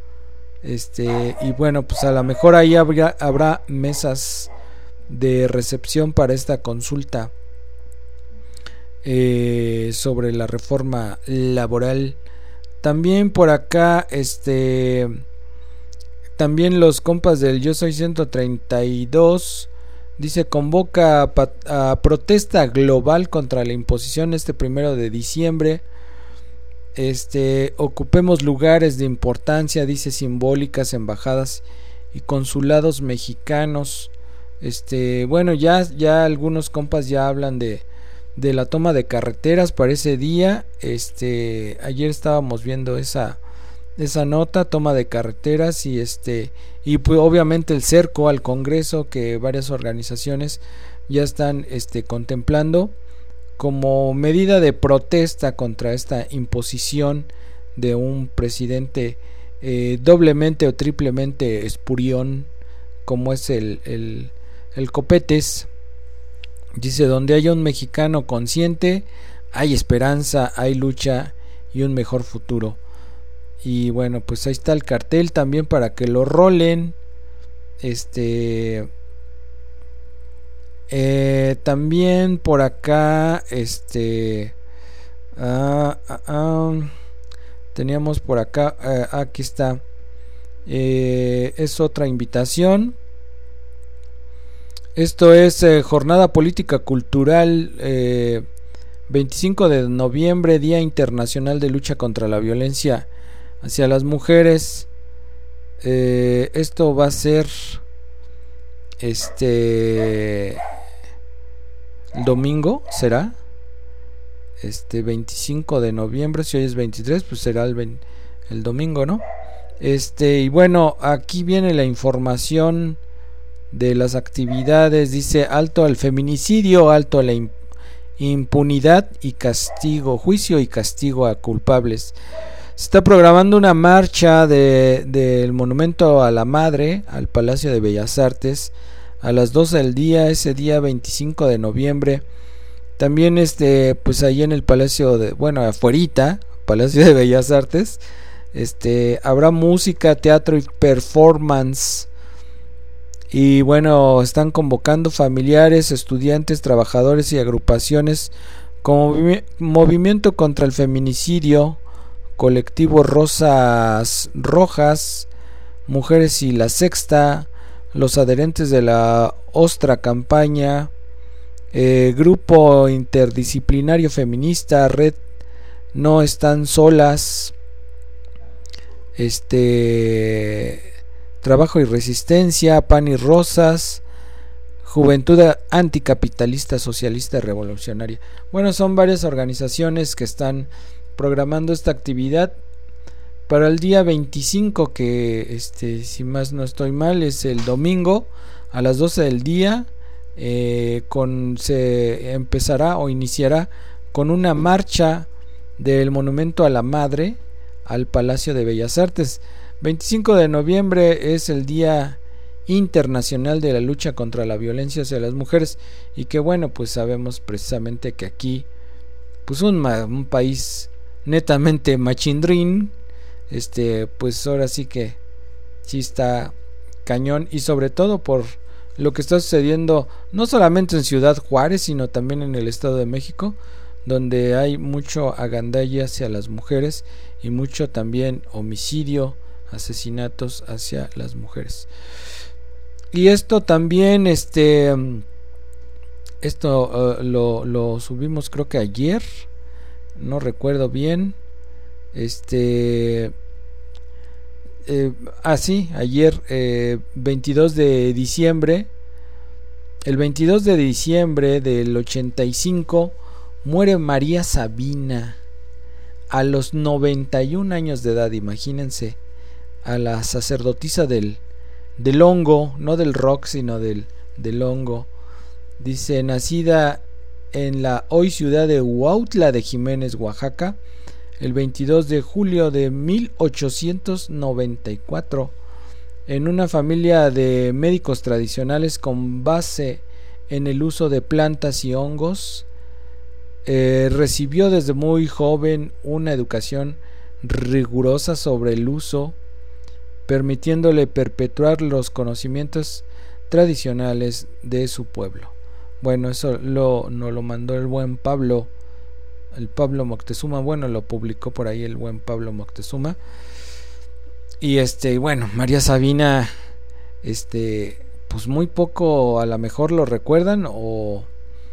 Y bueno, pues a lo mejor ahí habrá mesas de recepción para esta consulta sobre la reforma laboral. También por acá, también los compas del Yo Soy 132 dice: convoca a protesta global contra la imposición 1 de diciembre. Ocupemos lugares de importancia, dice, simbólicas, embajadas y consulados mexicanos. Bueno, ya algunos compas ya hablan de la toma de carreteras para ese día. Ayer estábamos viendo esa nota, toma de carreteras y pues obviamente el cerco al Congreso, que varias organizaciones ya están contemplando como medida de protesta contra esta imposición de un presidente doblemente o triplemente espurión como es el Copetes. Dice: donde haya un mexicano consciente, hay esperanza, hay lucha y un mejor futuro. Y bueno, pues ahí está el cartel también para que lo rolen. También por acá, teníamos por acá, aquí está, es otra invitación. Esto es Jornada Política Cultural, 25 de noviembre, Día Internacional de Lucha contra la Violencia hacia las Mujeres. Esto va a ser el domingo, será 25 de noviembre. Si hoy es 23, pues será el domingo, ¿no? Y bueno, aquí viene la información de las actividades. Dice: alto al feminicidio, alto a la impunidad y castigo, juicio y castigo a culpables. Se está programando una marcha del Monumento a la Madre al Palacio de Bellas Artes a las 12 del día, ese día 25 de noviembre. También pues ahí en el Palacio afuerita, Palacio de Bellas Artes, habrá música, teatro y performance. Y bueno, están convocando familiares, estudiantes, trabajadores y agrupaciones Como movimiento contra el feminicidio, colectivo Rosas Rojas, Mujeres y la Sexta, los adherentes de la Ostra Campaña, Grupo Interdisciplinario Feminista, Red No Están Solas, Trabajo y Resistencia, Pan y Rosas, Juventud Anticapitalista Socialista Revolucionaria. Bueno, son varias organizaciones que están programando esta actividad para el día 25, que si más no estoy mal es el domingo a las 12 del día. Se empezará o iniciará con una marcha del Monumento a la Madre al Palacio de Bellas Artes. 25 de noviembre es el Día Internacional de la Lucha contra la Violencia hacia las Mujeres, y que bueno, pues sabemos precisamente que aquí pues un país netamente machindrín, pues ahora sí que sí está cañón, y sobre todo por lo que está sucediendo no solamente en Ciudad Juárez, sino también en el Estado de México, donde hay mucho agandalle hacia las mujeres y mucho también homicidio, asesinatos hacia las mujeres. Y esto también lo subimos creo que ayer, no recuerdo bien, ayer, 22 de diciembre. El 22 de diciembre del 85 muere María Sabina a los 91 años de edad. Imagínense, a la sacerdotisa del hongo, no del rock, sino del hongo. Dice, nacida en la hoy ciudad de Huautla de Jiménez, Oaxaca, el 22 de julio de 1894, en una familia de médicos tradicionales con base en el uso de plantas y hongos. Recibió desde muy joven una educación rigurosa sobre el uso, permitiéndole perpetuar los conocimientos tradicionales de su pueblo. Bueno, eso nos lo mandó el buen Pablo, el Pablo Moctezuma. Bueno, lo publicó por ahí el buen Pablo Moctezuma. Y bueno, María Sabina, pues muy poco a lo mejor lo recuerdan o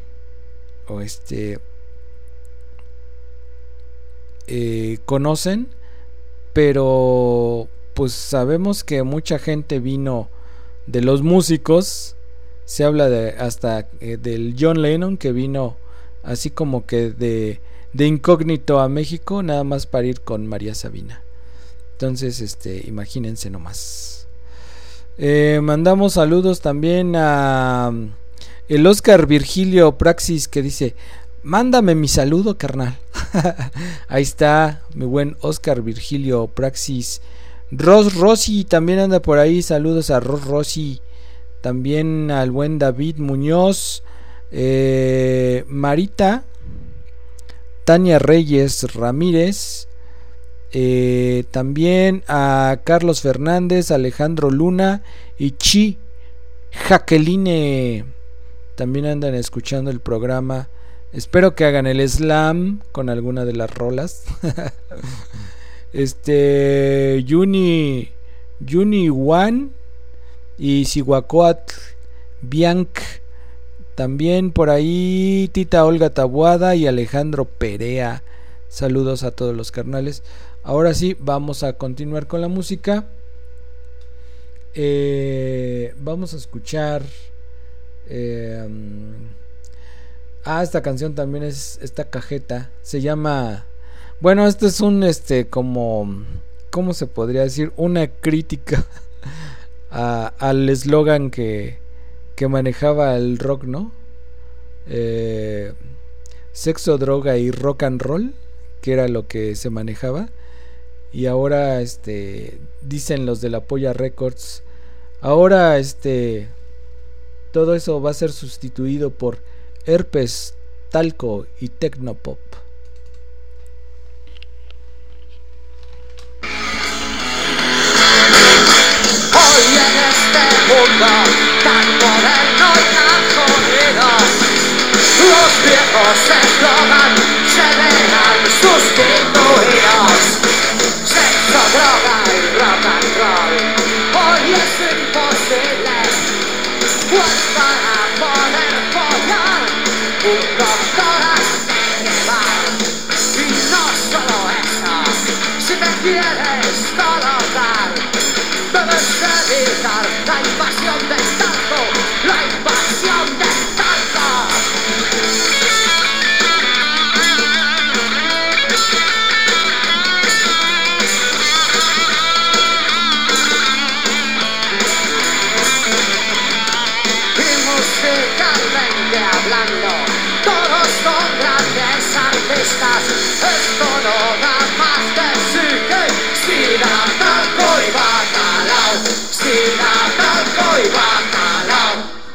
conocen, pero pues sabemos que mucha gente vino de los músicos. Se habla hasta del John Lennon, que vino así como que de incógnito a México, nada más para ir con María Sabina. Entonces, imagínense nomás. Mandamos saludos también a el Oscar Virgilio Praxis, que dice, mándame mi saludo, carnal. Ahí está mi buen Oscar Virgilio Praxis. Rossi también anda por ahí. Saludos a Rossi. También al buen David Muñoz. Marita. Tania Reyes Ramírez. También a Carlos Fernández, Alejandro Luna y Jacqueline. También andan escuchando el programa. Espero que hagan el slam con alguna de las rolas. Juni Juan y Cihuacóatl Bianc. También por ahí Tita Olga Tabuada y Alejandro Perea. Saludos a todos los carnales. Ahora sí, vamos a continuar con la música. Vamos a escuchar esta canción también es esta cajeta. Se llama, bueno, este es un como, ¿cómo se podría decir? Una crítica al eslogan que manejaba el rock, ¿no? Sexo, droga y rock and roll, que era lo que se manejaba. Y ahora dicen los de la Polla Records, ahora todo eso va a ser sustituido por herpes, talco y tecnopop. Hoy en este mundo tan moderno y tan jodido, Los viejos eslogan se dejan sustituidos. Sexo, droga y rock and roll. Hoy es imposible, pues para poder follar un doctor has de llevar. Y no solo eso, si te quieres colocar, debes evitar la invasión del talco, la invasión del talco. Musicalmente hablando, todos son grandes artistas. Esto no da más de sí que sida, talco y bacalao. Sida, talco y bacalao.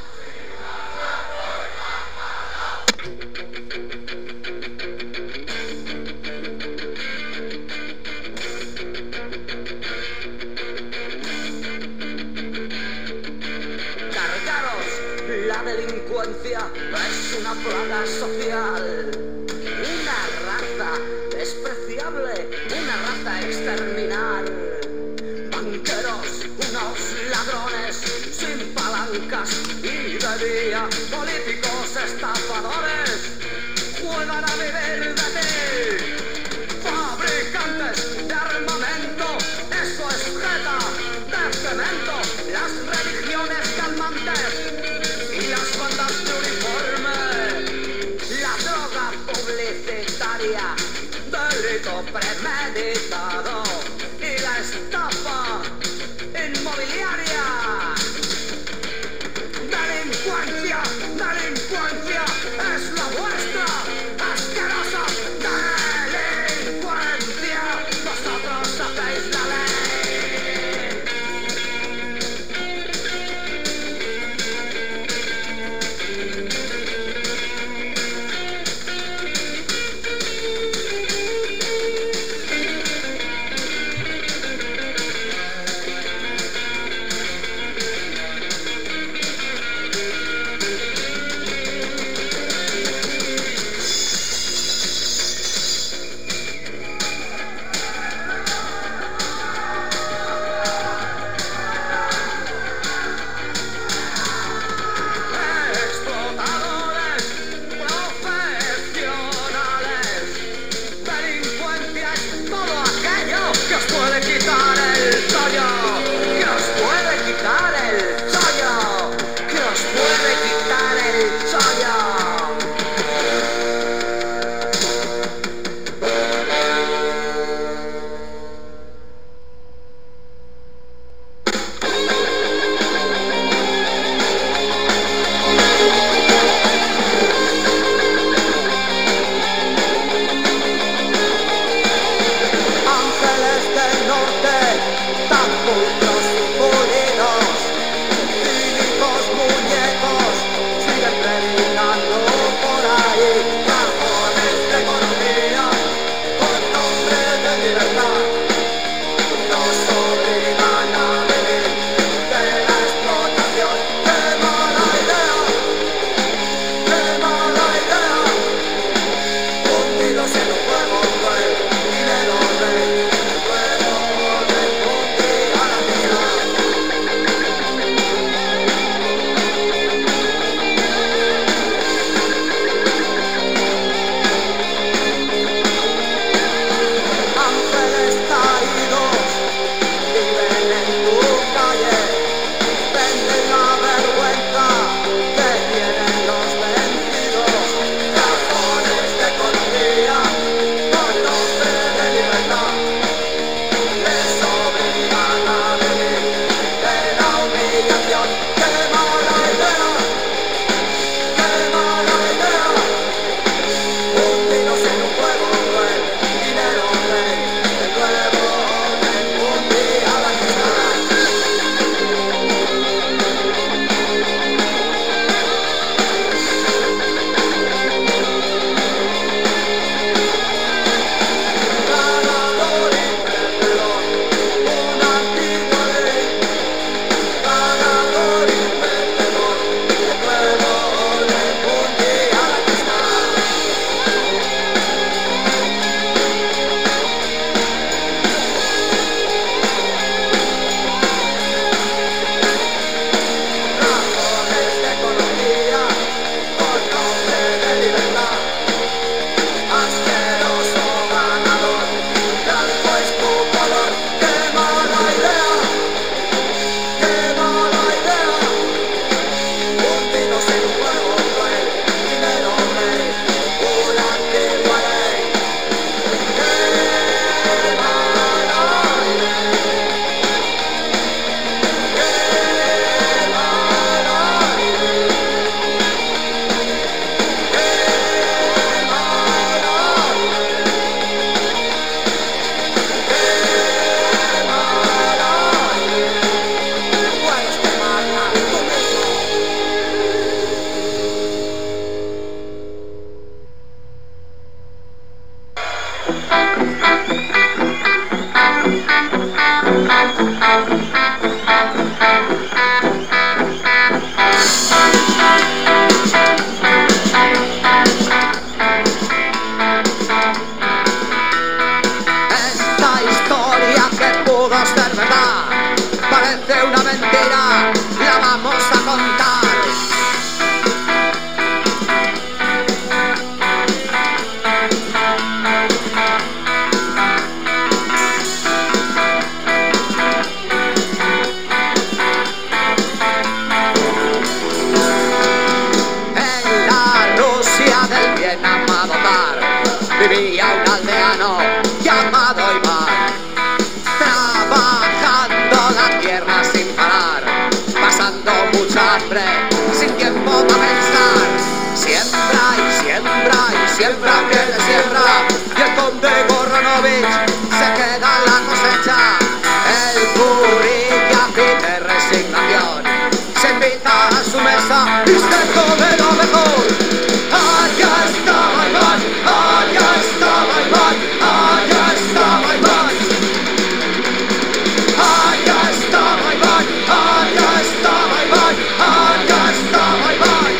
La delincuencia es una plaga social, una raza despreciable, una raza a exterminar. Banqueros, unos ladrones sin palancas y de día, políticos estafadores, juegan a vivir de ti. Fabricantes de armamento, eso es jeta de cemento, las religiones calmantes y las bandas de uniforme, la droga publicitaria, delito premeditado y la estafa inmobiliaria. Delincuencia vivía un aldeano llamado Iván, trabajando la tierra sin parar, pasando mucha hambre, sin tiempo para pensar. Siembra y siembra y siembra que le siembra, y el conde Goranovich se queda en la cosecha. El Purilla pide resignación, se invita a su mesa y se come lo mejor. Allá estaba Iván, allá estaba Iván, allá estaba Iván. Allá estaba Iván, allá estaba Iván, allá estaba Iván.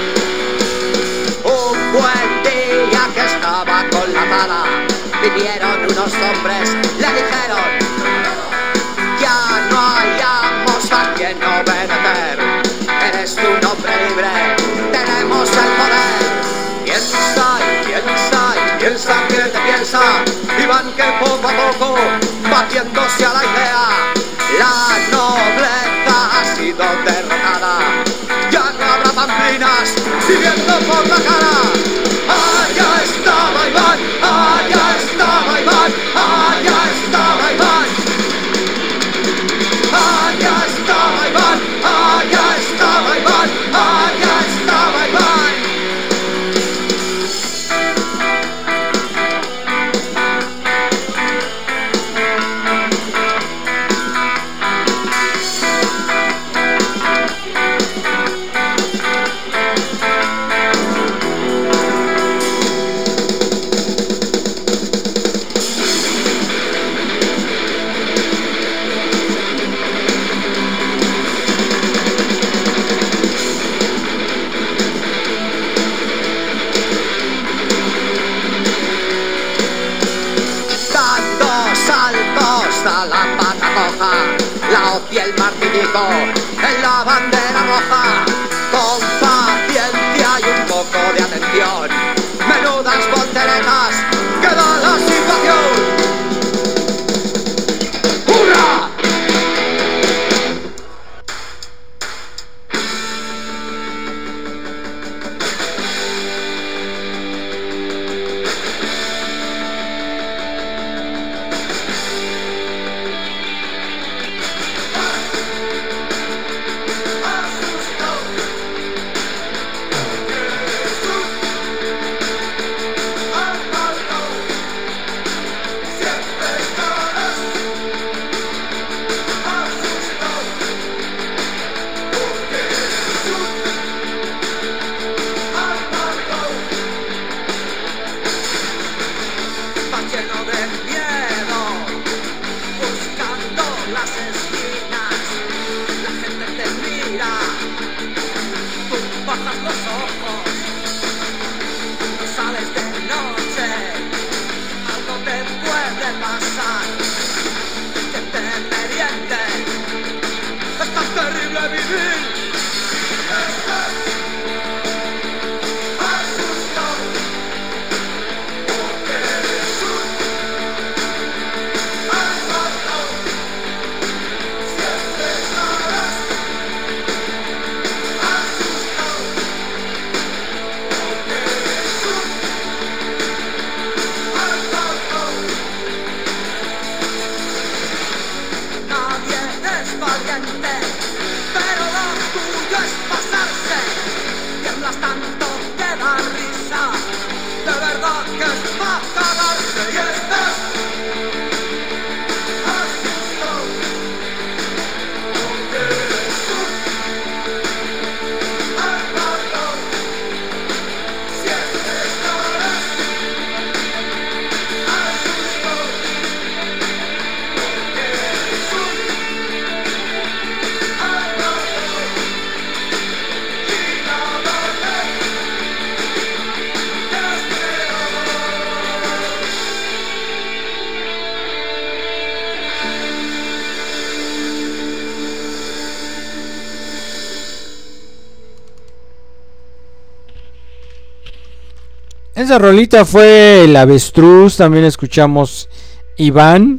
Un buen día que estaba con la pala, vinieron unos hombres, le dijeron: ya no hayamos a quien obedecer, eres un hombre libre, tenemos el poder. Piensa y piensa y piensa que te piensa, Iván, que poco a poco, batiéndose a la idea, la nobleza ha sido derrotada, ya no habrá pamplinas viviendo por la cara. Allá estaba Iván, allá estaba Iván, allá estaba Iván. Allá estaba Iván, allá estaba Iván, allá estaba Iván. A la pata coja, la hoz y el martillico en la bandera roja. Con paciencia y un poco de atención, menudas volteretas que da la situación. ¡Hurra! Esa rolita fue El Avestruz. También escuchamos Iván,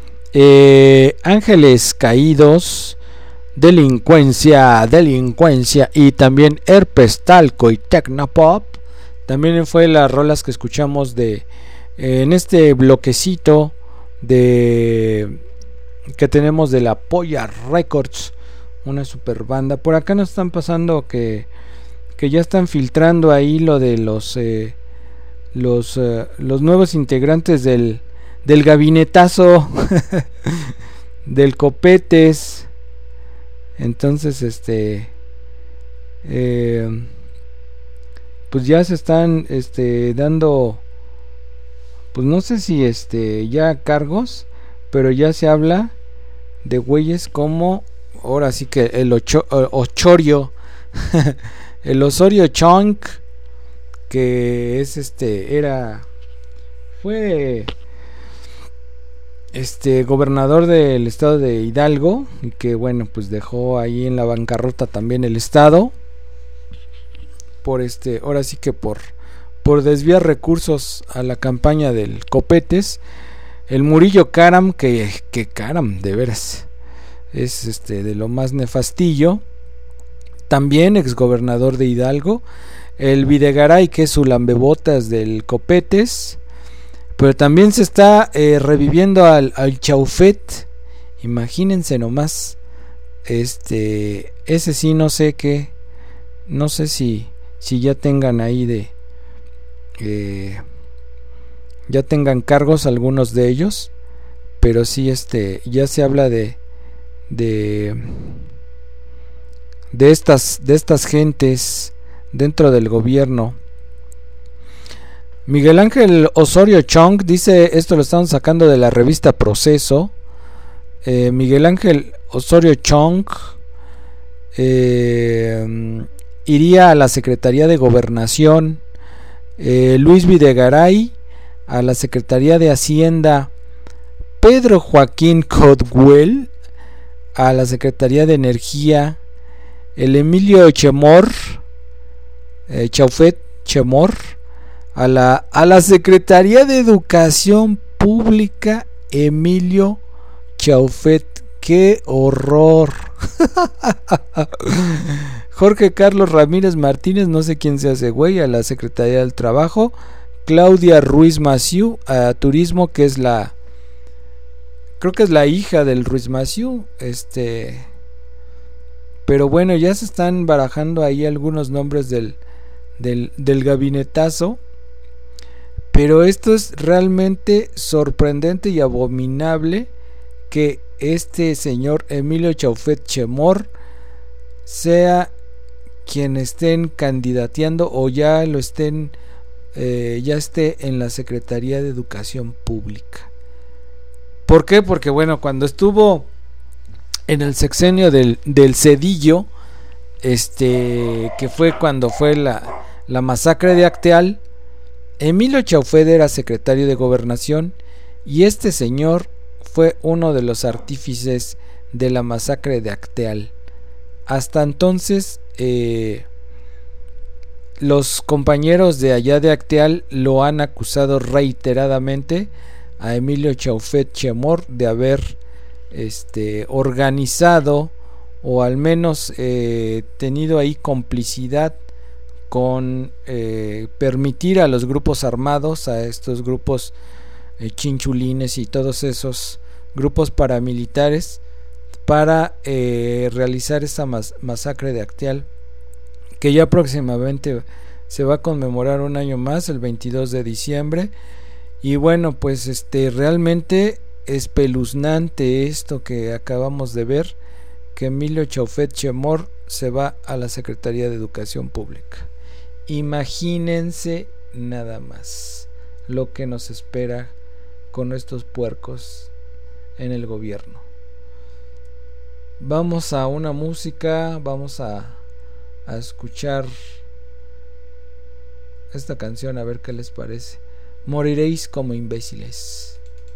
Ángeles Caídos, Delincuencia, y también Herpes Talco y Tecnopop. También fue las rolas que escuchamos de en este bloquecito de que tenemos de la Polla Records, una super banda. Por acá nos están pasando que ya están filtrando ahí lo de los nuevos integrantes del gabinetazo del Copetes. Entonces pues ya se están dando, pues no sé si ya cargos, pero ya se habla de güeyes como, ahora sí que el Ochorio el Osorio Chong, que es fue gobernador del estado de Hidalgo, y que bueno, pues dejó ahí en la bancarrota también el estado por ahora sí que por desviar recursos a la campaña del Copetes. El Murillo Karam, que Karam de veras es de lo más nefastillo, también exgobernador de Hidalgo. El Videgaray, que es su lambebotas del Copetes. Pero también se está reviviendo al Chaufet. Imagínense nomás. Ese sí, no sé qué. No sé si ya tengan ahí ya tengan cargos algunos de ellos. Pero sí, ya se habla de estas gentes dentro del gobierno. Miguel Ángel Osorio Chong dice, esto lo estamos sacando de la revista Proceso. Miguel Ángel Osorio Chong iría a la Secretaría de Gobernación. Luis Videgaray a la Secretaría de Hacienda. Pedro Joaquín Codwell a la Secretaría de Energía. El Emilio Chemor, Chaufet Chemor, a la Secretaría de Educación Pública. Emilio Chaufet, qué horror. Jorge Carlos Ramírez Martínez, no sé quién se hace güey, a la Secretaría del Trabajo. Claudia Ruiz Massieu a Turismo, que es creo que es la hija del Ruiz Massieu. Pero bueno, ya se están barajando ahí algunos nombres del gabinetazo. Pero esto es realmente sorprendente y abominable, que este señor Emilio Chaufet Chemor sea quien estén candidateando o ya lo estén ya esté en la Secretaría de Educación Pública. ¿Por qué? Porque bueno, cuando estuvo en el sexenio del Cedillo, que fue cuando fue la masacre de Acteal, Emilio Chaufet era secretario de Gobernación y este señor fue uno de los artífices de la masacre de Acteal. Hasta entonces los compañeros de allá de Acteal lo han acusado reiteradamente a Emilio Chaufet Chemor de haber organizado o al menos tenido ahí complicidad con permitir a los grupos armados, a estos grupos chinchulines y todos esos grupos paramilitares, para realizar esta masacre de Acteal, que ya próximamente se va a conmemorar un año más, el 22 de diciembre. Y bueno, pues realmente espeluznante esto que acabamos de ver, que Emilio Chaufet Chemor se va a la Secretaría de Educación Pública. Imagínense nada más lo que nos espera con estos puercos en el gobierno. Vamos a una música, vamos a escuchar esta canción, a ver qué les parece. Moriréis como imbéciles.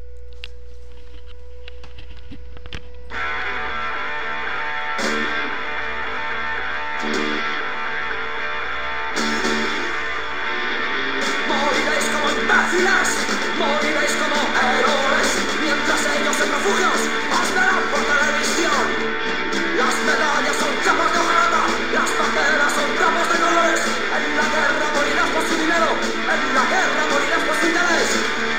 Moriréis como héroes, mientras ellos en refugios os verán por televisión. Las medallas son capas de hojarata, las banderas son campos de colores. En la guerra morirás por su dinero, en la guerra morirás por su interés.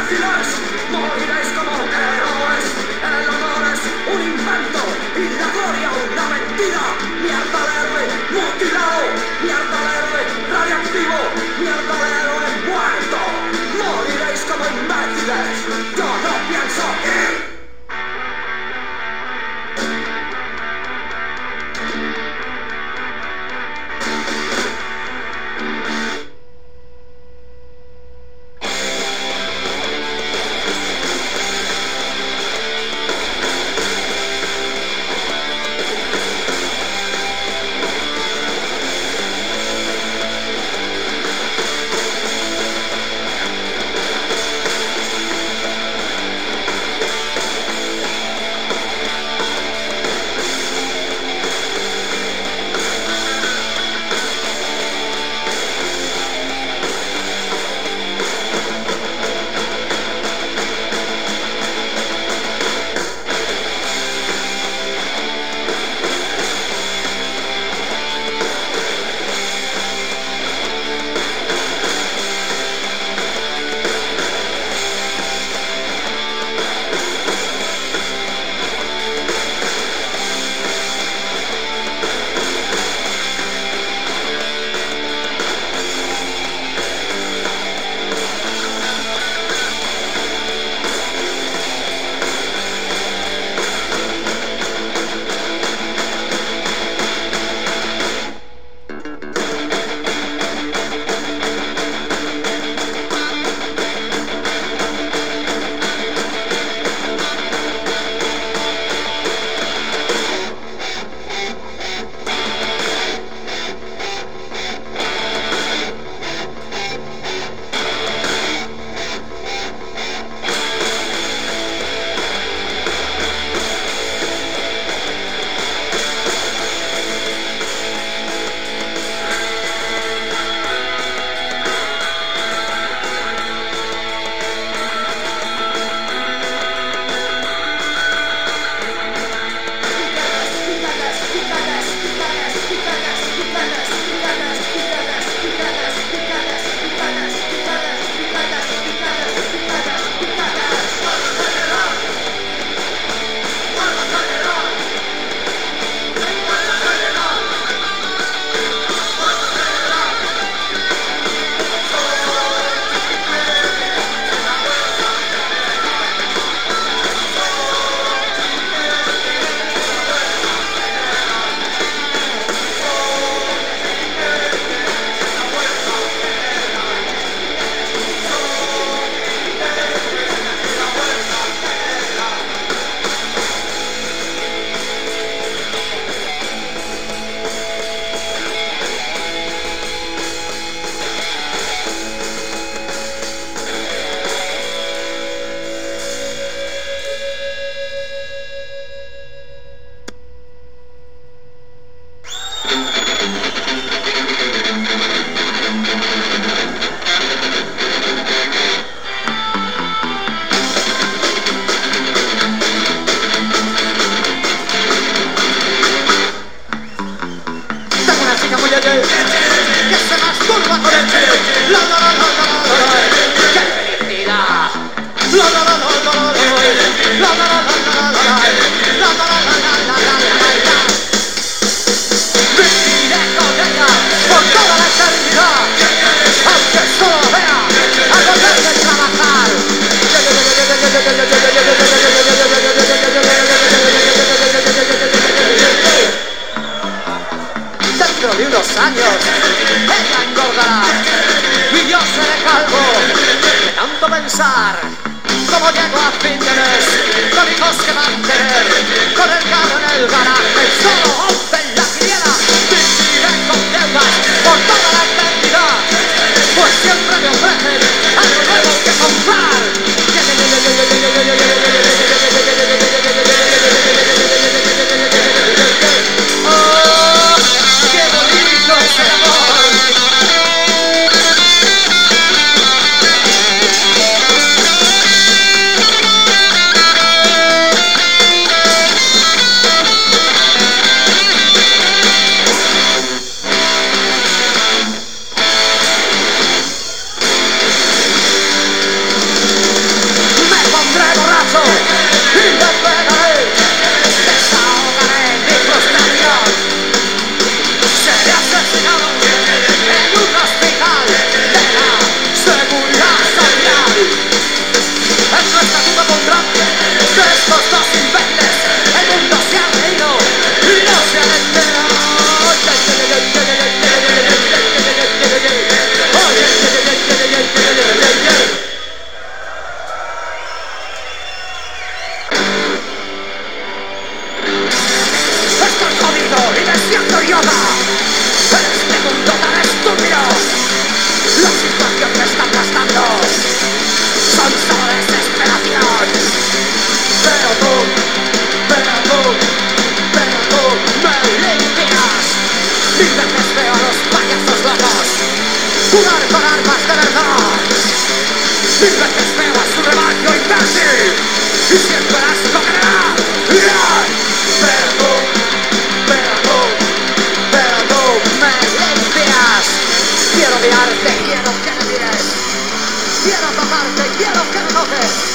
imbéciles, moriréis como héroes. El honor es un invento y la gloria una mentira. Mierda al héroe mutilado, mierda al héroe radiactivo, mierda al héroe muerto. Moriréis como imbéciles, yo no pienso ir. Dentro de unos años ella engordará y yo seré calvo de tanto pensar. Como llego a fin de mes, con hijos que mantener, con el carro en el garaje y solo 11 en la quiniela, viviré con deudas por toda la eternidad, pues siempre me ofrecen algo nuevo que comprar. ¡Oh, qué bonito es el amor! Mil veces veo a los payasos locos jugar con armas de verdad. Mil veces veo a su rebaño imbécil y siempre las cogerá. Pero tú me limpias. Quiero odiarte, quiero que me mires. Quiero tocarte, quiero que me toques.